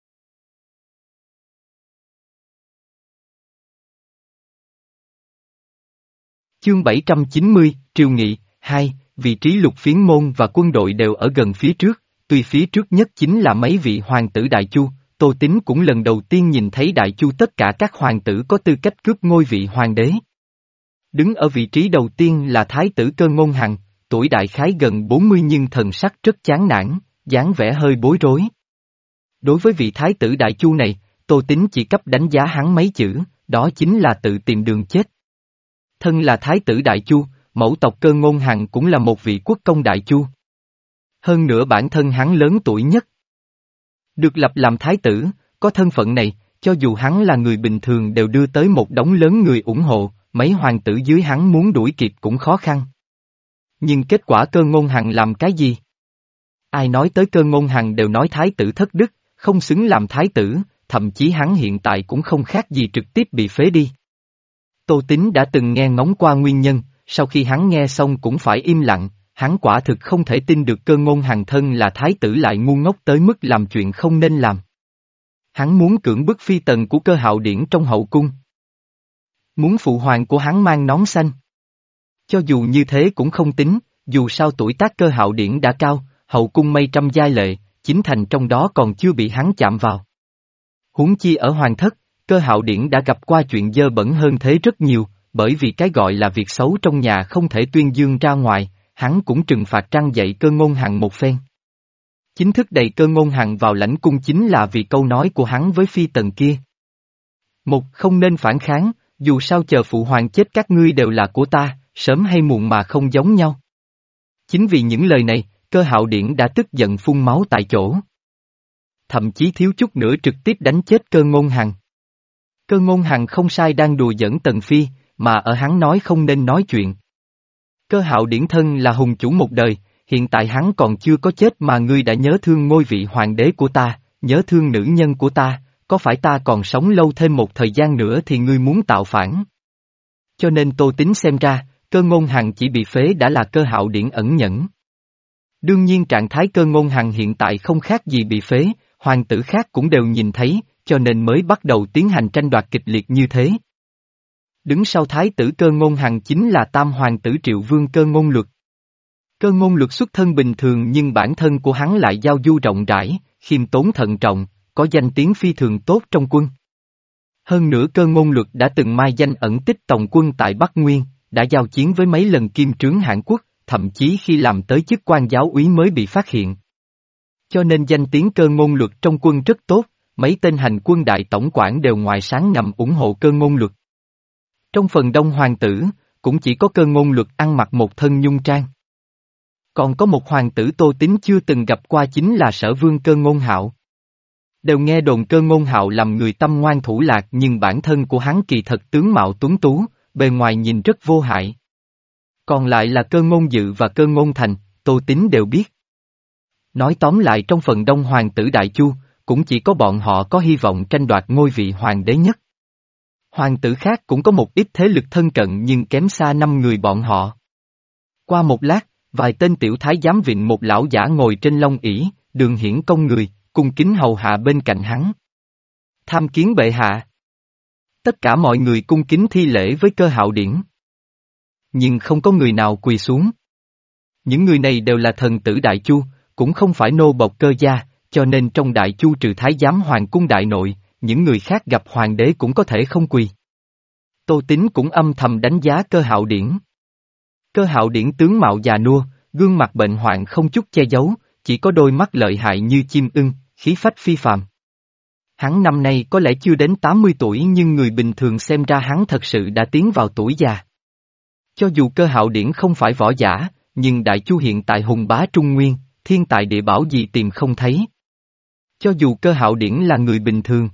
Chương bảy trăm chín mươi, Triều Nghị, hai, vị trí Lục Phiến môn và quân đội đều ở gần phía trước, tuy phía trước nhất chính là mấy vị hoàng tử Đại Chu, Tô Tín cũng lần đầu tiên nhìn thấy Đại Chu tất cả các hoàng tử có tư cách cướp ngôi vị hoàng đế. Đứng ở vị trí đầu tiên là Thái tử Cơ Ngôn Hằng, tuổi đại khái gần bốn mươi nhưng thần sắc rất chán nản, dáng vẻ hơi bối rối. Đối với vị Thái tử Đại Chu này, Tô Tín chỉ cấp đánh giá hắn mấy chữ, đó chính là tự tìm đường chết. Thân là Thái tử Đại Chu, mẫu tộc Cơ Ngôn Hằng cũng là một vị quốc công Đại Chu. Hơn nữa bản thân hắn lớn tuổi nhất. Được lập làm thái tử, có thân phận này, Cho dù hắn là người bình thường đều đưa tới một đống lớn người ủng hộ, mấy hoàng tử dưới hắn muốn đuổi kịp cũng khó khăn. Nhưng kết quả Cơ Ngôn Hằng làm cái gì? Ai nói tới Cơ Ngôn Hằng đều nói thái tử thất đức, không xứng làm thái tử, thậm chí hắn hiện tại cũng không khác gì trực tiếp bị phế đi. Tô Tín đã từng nghe ngóng qua nguyên nhân, sau khi hắn nghe xong cũng phải im lặng, hắn quả thực không thể tin được Cơ Ngôn Hằng thân là thái tử lại ngu ngốc tới mức làm chuyện không nên làm. Hắn muốn cưỡng bức phi tần của Cơ Hạo Điển trong hậu cung. Muốn phụ hoàng của hắn mang nón xanh. Cho dù như thế cũng không tính, dù sao tuổi tác Cơ Hạo Điển đã cao, hậu cung mây trăm giai lệ, chính thành trong đó còn chưa bị hắn chạm vào. Huống chi ở hoàng thất, Cơ Hạo Điển đã gặp qua chuyện dơ bẩn hơn thế rất nhiều, bởi vì cái gọi là việc xấu trong nhà không thể tuyên dương ra ngoài, hắn cũng trừng phạt trăng dậy Cơ Ngôn Hằng một phen. Chính thức đầy Cơ Ngôn Hằng vào lãnh cung chính là vì câu nói của hắn với phi tần kia. Một, không nên phản kháng, dù sao chờ phụ hoàng chết các ngươi đều là của ta, sớm hay muộn mà không giống nhau. Chính vì những lời này, Cơ Hạo Điển đã tức giận phun máu tại chỗ. Thậm chí thiếu chút nữa trực tiếp đánh chết Cơ Ngôn Hằng. Cơ Ngôn Hằng không sai đang đùa giỡn Tần Phi, mà ở hắn nói không nên nói chuyện. Cơ Hạo Điển thân là hùng chủ một đời, hiện tại hắn còn chưa có chết mà ngươi đã nhớ thương ngôi vị hoàng đế của ta, nhớ thương nữ nhân của ta, có phải ta còn sống lâu thêm một thời gian nữa thì ngươi muốn tạo phản? Cho nên Tô Tín xem ra, Cơ Ngôn Hằng chỉ bị phế đã là Cơ Hạo Điển ẩn nhẫn. Đương nhiên trạng thái Cơ Ngôn Hằng hiện tại không khác gì bị phế, hoàng tử khác cũng đều nhìn thấy, cho nên mới bắt đầu tiến hành tranh đoạt kịch liệt như thế. Đứng sau thái tử Cơ Ngôn Hằng chính là tam hoàng tử Triệu Vương Cơ Ngôn Luật. Cơ Ngôn Luật xuất thân bình thường nhưng bản thân của hắn lại giao du rộng rãi, khiêm tốn thận trọng, có danh tiếng phi thường tốt trong quân. Hơn nữa Cơ Ngôn Luật đã từng mai danh ẩn tích tòng quân tại Bắc Nguyên, đã giao chiến với mấy lần kim trướng Hãn Quốc, thậm chí khi làm tới chức quan giáo úy mới bị phát hiện. Cho nên danh tiếng Cơ Ngôn Luật trong quân rất tốt, mấy tên hành quân đại tổng quản đều ngoài sáng ngầm ủng hộ Cơ Ngôn Luật. Trong phần đông hoàng tử, cũng chỉ có Cơ Ngôn Luật ăn mặc một thân nhung trang. Còn có một hoàng tử Tô Tín chưa từng gặp qua chính là Sở Vương Cơ Ngôn Hạo. Đều nghe đồn Cơ Ngôn Hạo làm người tâm ngoan thủ lạc nhưng bản thân của hắn kỳ thật tướng mạo tuấn tú, bề ngoài nhìn rất vô hại. Còn lại là Cơ Ngôn Dự và Cơ Ngôn Thành, Tô Tín đều biết. Nói tóm lại trong phần đông hoàng tử Đại Chu, cũng chỉ có bọn họ có hy vọng tranh đoạt ngôi vị hoàng đế nhất. Hoàng tử khác cũng có một ít thế lực thân cận nhưng kém xa năm người bọn họ. Qua một lát, vài tên tiểu thái giám vịn một lão giả ngồi trên long ỷ, Đường Hiển công người, cung kính hầu hạ bên cạnh hắn. Tham kiến bệ hạ. Tất cả mọi người cung kính thi lễ với Cơ Hạo Điển. Nhưng không có người nào quỳ xuống. Những người này đều là thần tử Đại Chu, cũng không phải nô bộc Cơ gia, cho nên trong Đại Chu trừ thái giám hoàng cung đại nội, những người khác gặp hoàng đế cũng có thể không quỳ. Tô Tín cũng âm thầm đánh giá Cơ Hạo Điển. Cơ Hạo Điển tướng mạo già nua, gương mặt bệnh hoạn không chút che giấu, chỉ có đôi mắt lợi hại như chim ưng, khí phách phi phàm. Hắn năm nay có lẽ chưa đến tám mươi tuổi nhưng người bình thường xem ra hắn thật sự đã tiến vào tuổi già. Cho dù Cơ Hạo Điển không phải võ giả, nhưng Đại Chu hiện tại hùng bá Trung Nguyên, thiên tài địa bảo gì tìm không thấy. Cho dù Cơ Hạo Điển là người bình thường,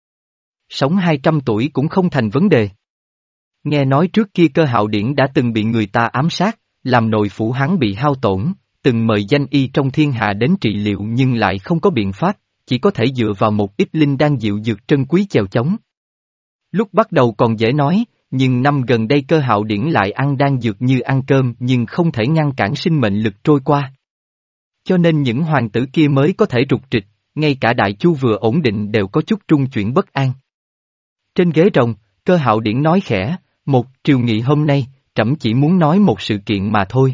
sống hai trăm tuổi cũng không thành vấn đề. Nghe nói trước kia Cơ Hạo Điển đã từng bị người ta ám sát, làm nội phủ hắn bị hao tổn, từng mời danh y trong thiên hạ đến trị liệu nhưng lại không có biện pháp, chỉ có thể dựa vào một ít linh đan dịu dược trân quý chèo chống. Lúc bắt đầu còn dễ nói, nhưng năm gần đây Cơ Hạo Điển lại ăn đan dược như ăn cơm nhưng không thể ngăn cản sinh mệnh lực trôi qua. Cho nên những hoàng tử kia mới có thể rục trịch, ngay cả Đại Chu vừa ổn định đều có chút trung chuyển bất an. Trên ghế rồng, Cơ Hạo Điển nói khẽ, một triều nghị hôm nay, trẫm chỉ muốn nói một sự kiện mà thôi.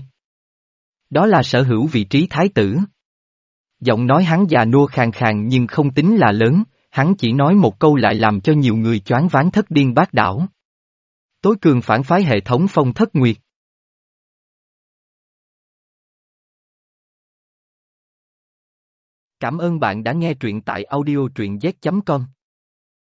Đó là sở hữu vị trí thái tử. Giọng nói hắn già nua khàn khàn nhưng không tính là lớn, hắn chỉ nói một câu lại làm cho nhiều người choáng váng thất điên bát đảo. Tối cường phản phái hệ thống Phong Thất Nguyệt. Cảm ơn bạn đã nghe truyện tại audio truyện z chấm com.